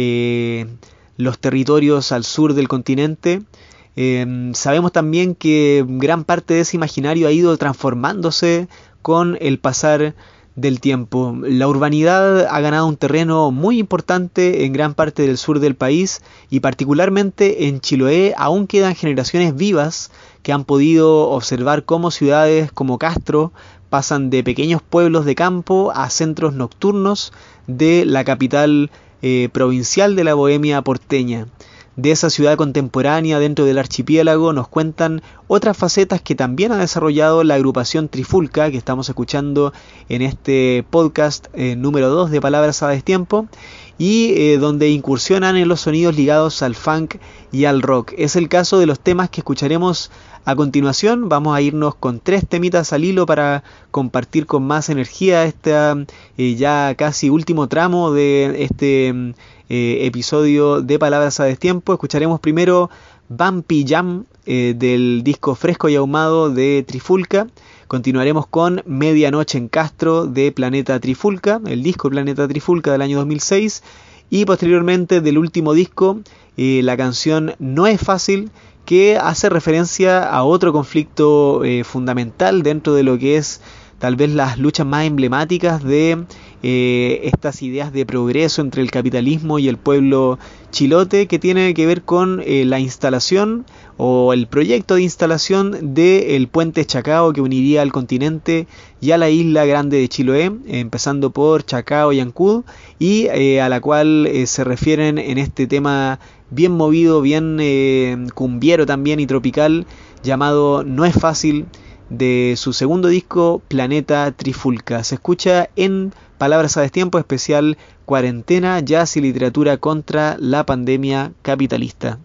los territorios al sur del continente, sabemos también que gran parte de ese imaginario ha ido transformándose con el pasar del tiempo. La urbanidad ha ganado un terreno muy importante en gran parte del sur del país, y particularmente en Chiloé aún quedan generaciones vivas que han podido observar cómo ciudades como Castro pasan de pequeños pueblos de campo a centros nocturnos de la capital provincial de la Bohemia porteña. De esa ciudad contemporánea dentro del archipiélago nos cuentan otras facetas que también ha desarrollado la agrupación Trifulca, que estamos escuchando en este podcast número 2 de Palabras a Destiempo, y donde incursionan en los sonidos ligados al funk y al rock. Es el caso de los temas que escucharemos a continuación. Vamos a irnos con 3 temitas al hilo para compartir con más energía este ya casi último tramo de este episodio de Palabras a Destiempo. Escucharemos primero Bumpy Jam del disco Fresco y Ahumado de Trifulca. Continuaremos con Medianoche en Castro de Planeta Trifulca, el disco Planeta Trifulca del año 2006, y posteriormente del último disco la canción No es Fácil, que hace referencia a otro conflicto fundamental dentro de lo que es tal vez las luchas más emblemáticas de estas ideas de progreso entre el capitalismo y el pueblo chilote, que tiene que ver con la instalación o el proyecto de instalación del puente Chacao, que uniría al continente y a la isla grande de Chiloé, empezando por Chacao y Ancud, y a la cual se refieren en este tema bien movido, bien cumbiero también y tropical, llamado No es Fácil, de su segundo disco Planeta Trifulca. Se escucha en Palabras a Destiempo, especial Cuarentena, Jazz y Literatura contra la Pandemia Capitalista.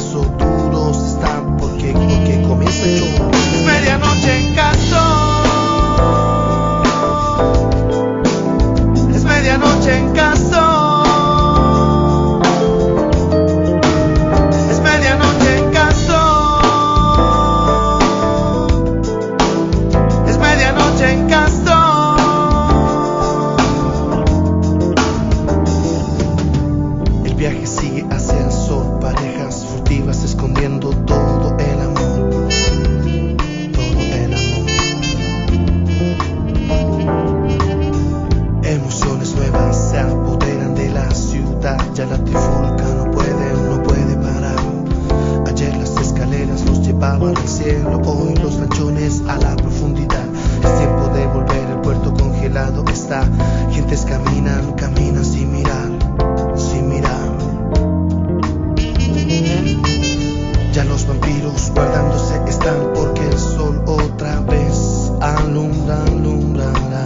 eso duros están porque comienza el show. Es medianoche en Castro. Es medianoche en Castro. Es medianoche en Castro. Es medianoche en Castro. El viaje sigue hacia el sol, parejas furtivas escondiendo todo el amor. Todo el amor. Emociones nuevas se apoderan de la ciudad. Ya la trifulca no puede parar. Ayer las escaleras nos llevaban al cielo, hoy los ranchones a la profundidad. Es tiempo de volver, el puerto congelado está. Gentes caminan sin mirar, sin mirar. Ya los vampiros guardándose están porque el sol otra vez alumbrará.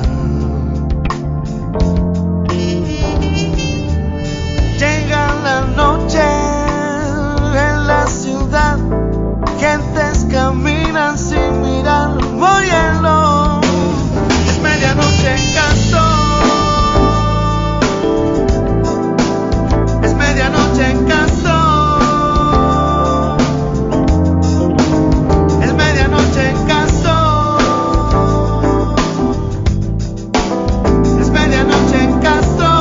Llega la noche en la ciudad, gentes caminan sin mirar, óyelo. Es medianoche en Castro. Es medianoche en Castro. Es medianoche en Castro. Es medianoche en Castro.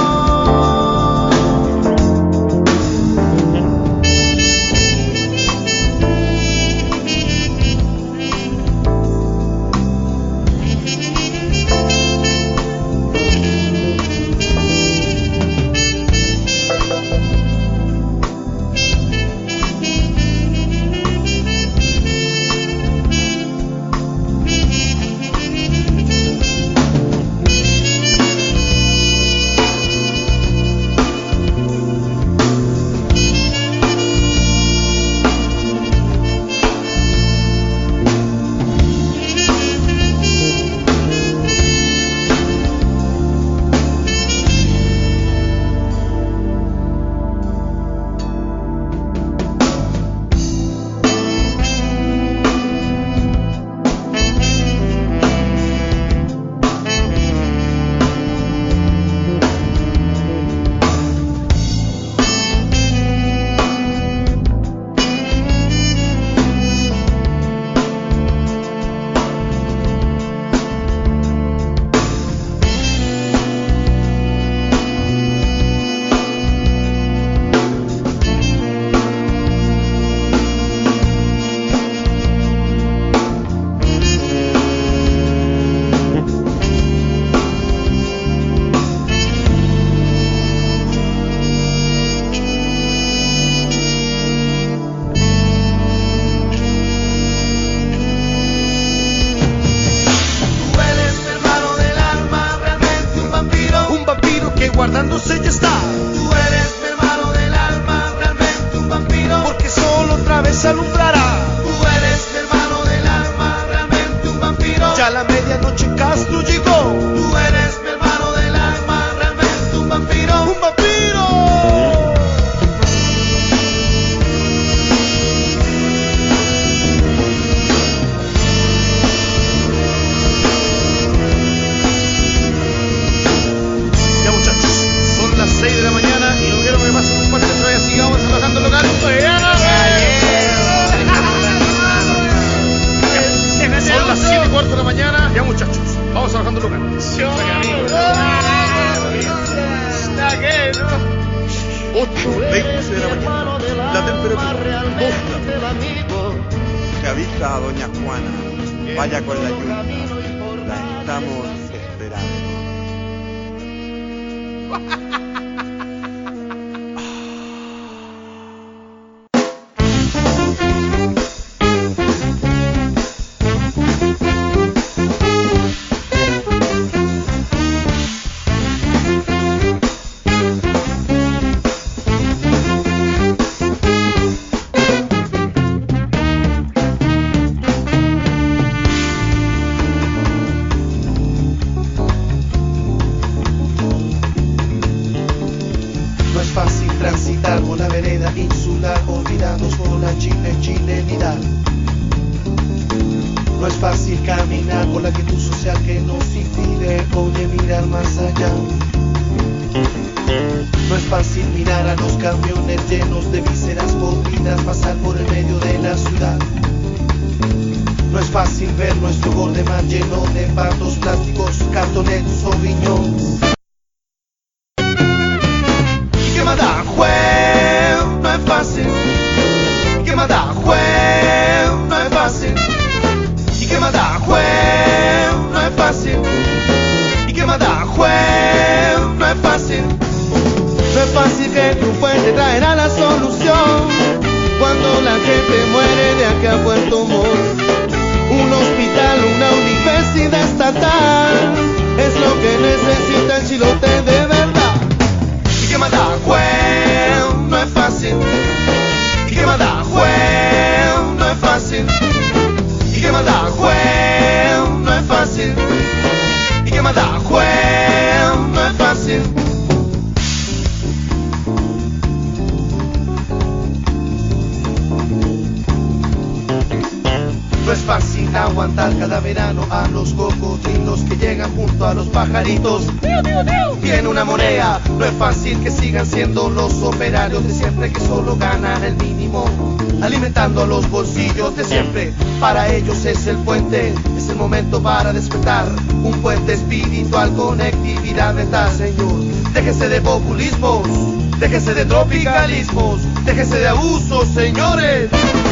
Guardándose ya está. Tú eres mi hermano del alma, realmente un vampiro, Porque solo otra vez alumbrará. tú eres mi hermano del alma, realmente un vampiro, Ya la medianoche en Castro llegó. tú eres mi hermano del alma, realmente un vampiro, ¡Un vampiro! Ya muchachos, son las 6 de la mañana y no quiero que pasen un par de horas y sigamos trabajando local. Son las 7:15 de la mañana. Ya muchachos, vamos trabajando local. 8:20 de la mañana. La temperatura 2 grados. Que avisa a doña Juana, vaya con la lluvia, la estamos esperando. península, olvidados por la chilenidad. No es fácil caminar por la quietud social que nos impide, oye, mirar más allá. No es fácil mirar a los camiones llenos de vísceras podridas pasar por el medio de la ciudad. No es fácil ver nuestro borde mar lleno de vasos plásticos, cartonetos o riñón. ¿Y qué más da, juez? No es fácil. ¿Y qué más da, juez? No es fácil. ¿Y qué más da, juez? No es fácil. ¿Y qué más da, juez? No es fácil. No es fácil que tu puente traerá la solución cuando la gente muere de aquí a Puerto Montt. Un hospital, una universidad estatal es lo que necesita el Chilote de verdad. ¿Y qué más da, juez? No es fácil. ¿Y qué más da, juez? No es fácil. ¿Y qué más da, juez? No es fácil. ¿Y qué más da, juez? No es fácil. No es fácil aguantar cada verano a los cocodrilos que llegan junto a los pajaritos. Tiene una moneda. No es fácil que sigan siendo los operarios de siempre que solo ganan el mínimo, alimentando los bolsillos de siempre. Para ellos es el puente, es el momento para despertar. Un puente espiritual, conectividad mental, señor. Déjese de populismos, déjese de tropicalismos, déjese de abusos, señores.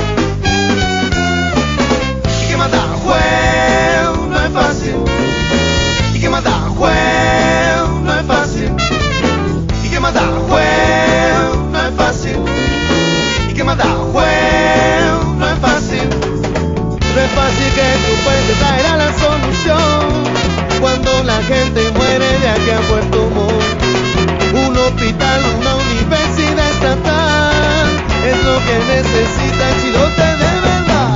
¿Y qué más da, juez? No es fácil. ¿Y qué más da, juez? No es fácil. ¿Y qué más da, juez? No es fácil. ¿Y qué más da, juez? No es fácil. No es fácil que tu puente traerá la solución cuando la gente muere de aquí a Puerto Montt. Un hospital, una universidad estatal es lo que necesita el Chilote de verdad.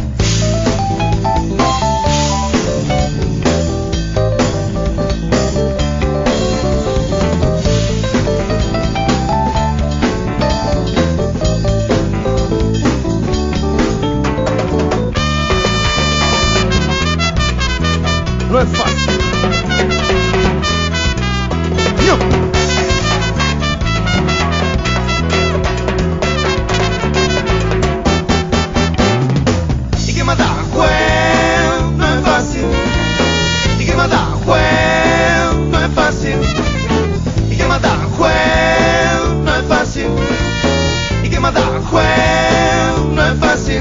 No es fácil. No. ¿Y qué más da, juez? No es fácil. ¿Y qué más da, juez? No es fácil. ¿Y qué más da, juez? No es fácil. ¿Y qué más da, juez? No es fácil.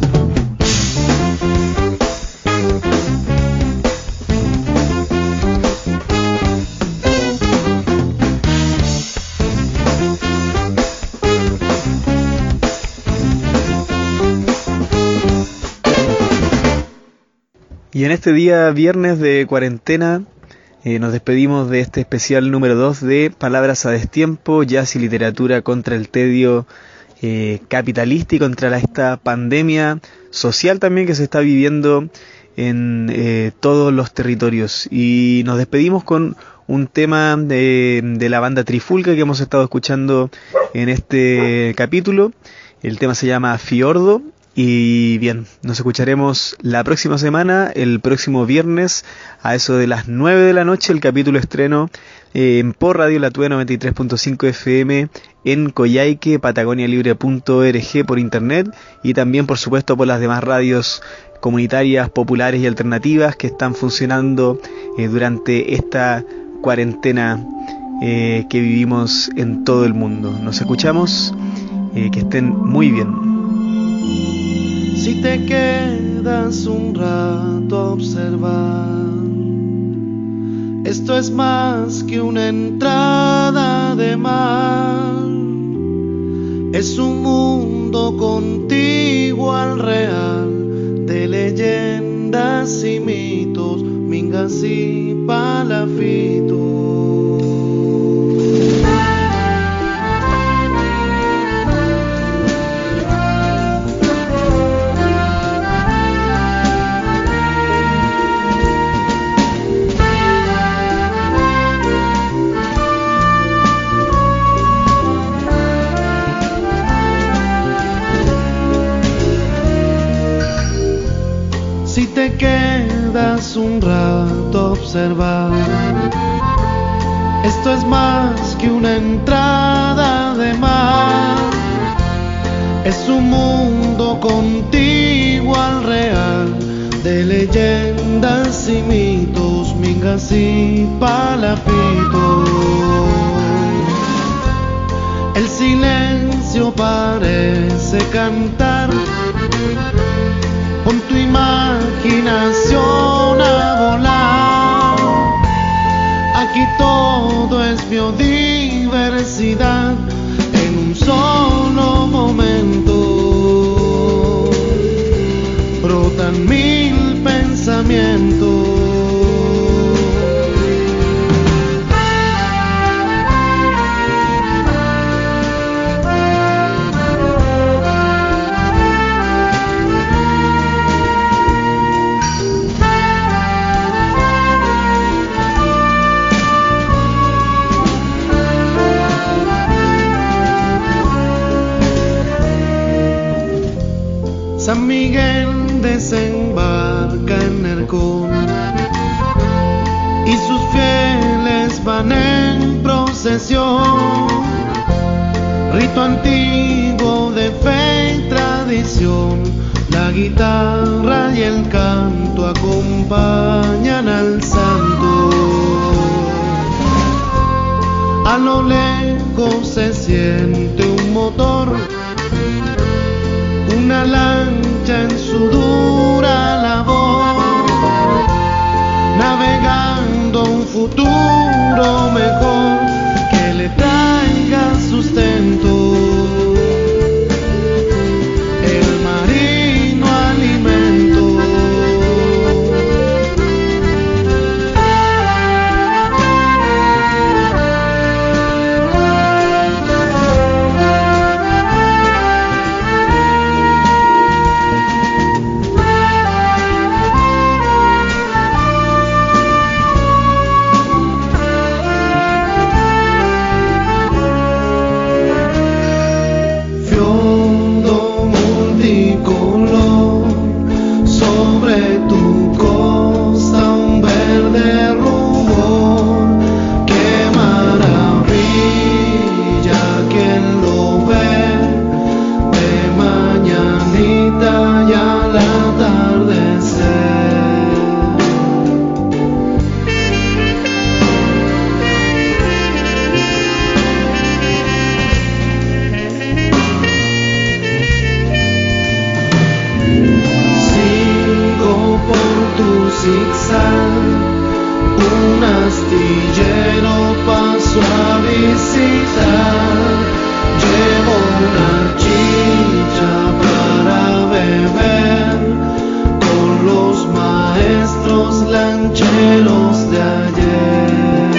Y en este día viernes de cuarentena nos despedimos de este especial número 2 de Palabras a Destiempo, jazz y literatura contra el tedio capitalista y contra esta pandemia social también que se está viviendo en todos los territorios. Y nos despedimos con un tema de la banda Trifulca que hemos estado escuchando en este capítulo. El tema se llama Fiordo. Y bien, nos escucharemos la próxima semana, el próximo viernes, a eso de las 9 de la noche, el capítulo estreno por Radio La Tue 93.5 FM en Coyhaique, patagonialibre.org por internet y también por supuesto por las demás radios comunitarias, populares y alternativas que están funcionando durante esta cuarentena que vivimos en todo el mundo. Nos escuchamos, que estén muy bien. Si te quedas un rato a observar, esto es más que una entrada de mar. Es un mundo contiguo al real, de leyendas y mitos, mingas y palafitos. te quedas un rato a observar, esto es más que una entrada de mar. Es un mundo contiguo al real, de leyendas y mitos, mingas y palafitos. El silencio parece cantar, pon tu imaginación a volar. Aquí todo es biodiversidad en un solo momento. Brotan mil pensamientos. San Miguel desembarca en Nercón y sus fieles van en procesión. Rito antiguo de fe y tradición, la guitarra y el canto acompañan al santo. A lo lejos se siente un motor, una lancha en su dura labor, navegando un futuro mejor que le traiga sustento. El marino alimento. Un astillero paso a visitar, llevo una chicha para beber con los maestros lancheros de ayer.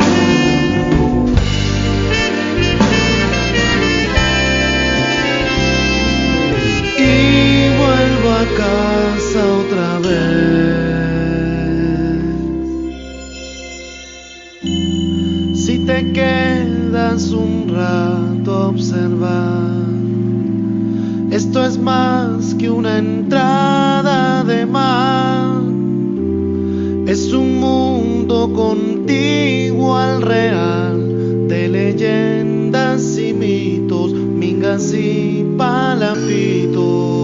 Y vuelvo a casa otra vez. Si te quedas un rato a observar, esto es más que una entrada de mar. Es un mundo contiguo al real, de leyendas y mitos, mingas y palafitos.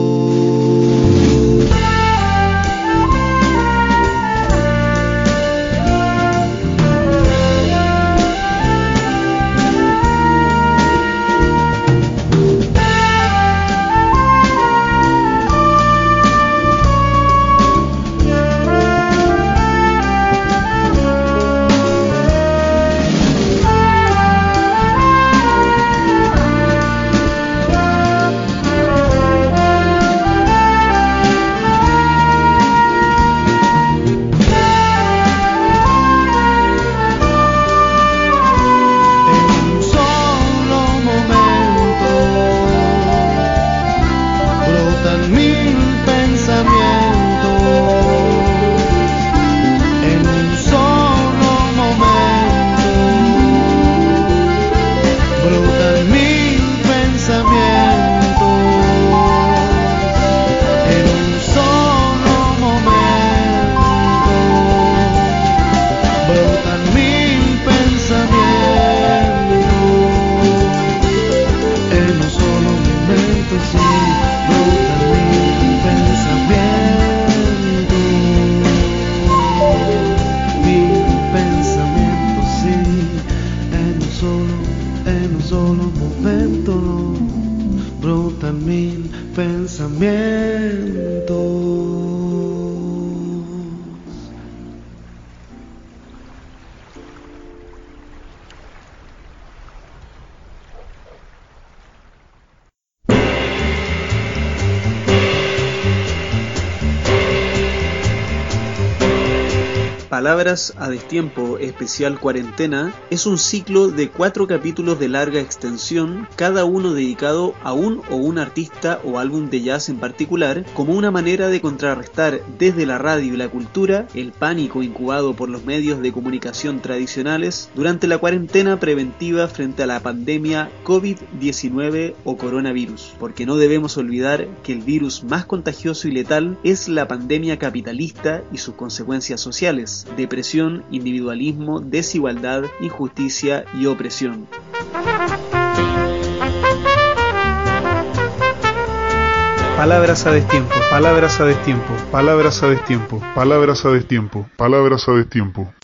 sí, brotan mil pensamientos, sí, en un solo momento, brotan mil pensamientos. Palabras a destiempo, especial cuarentena, es un ciclo de 4 capítulos de larga extensión, cada uno dedicado a un o una artista o álbum de jazz en particular, como una manera de contrarrestar desde la radio y la cultura el pánico incubado por los medios de comunicación tradicionales durante la cuarentena preventiva frente a la pandemia COVID-19 o coronavirus, porque no debemos olvidar que el virus más contagioso y letal es la pandemia capitalista y sus consecuencias sociales: depresión, individualismo, desigualdad, injusticia y opresión. Palabras a destiempo, palabras a destiempo, palabras a destiempo, palabras a destiempo, palabras a destiempo.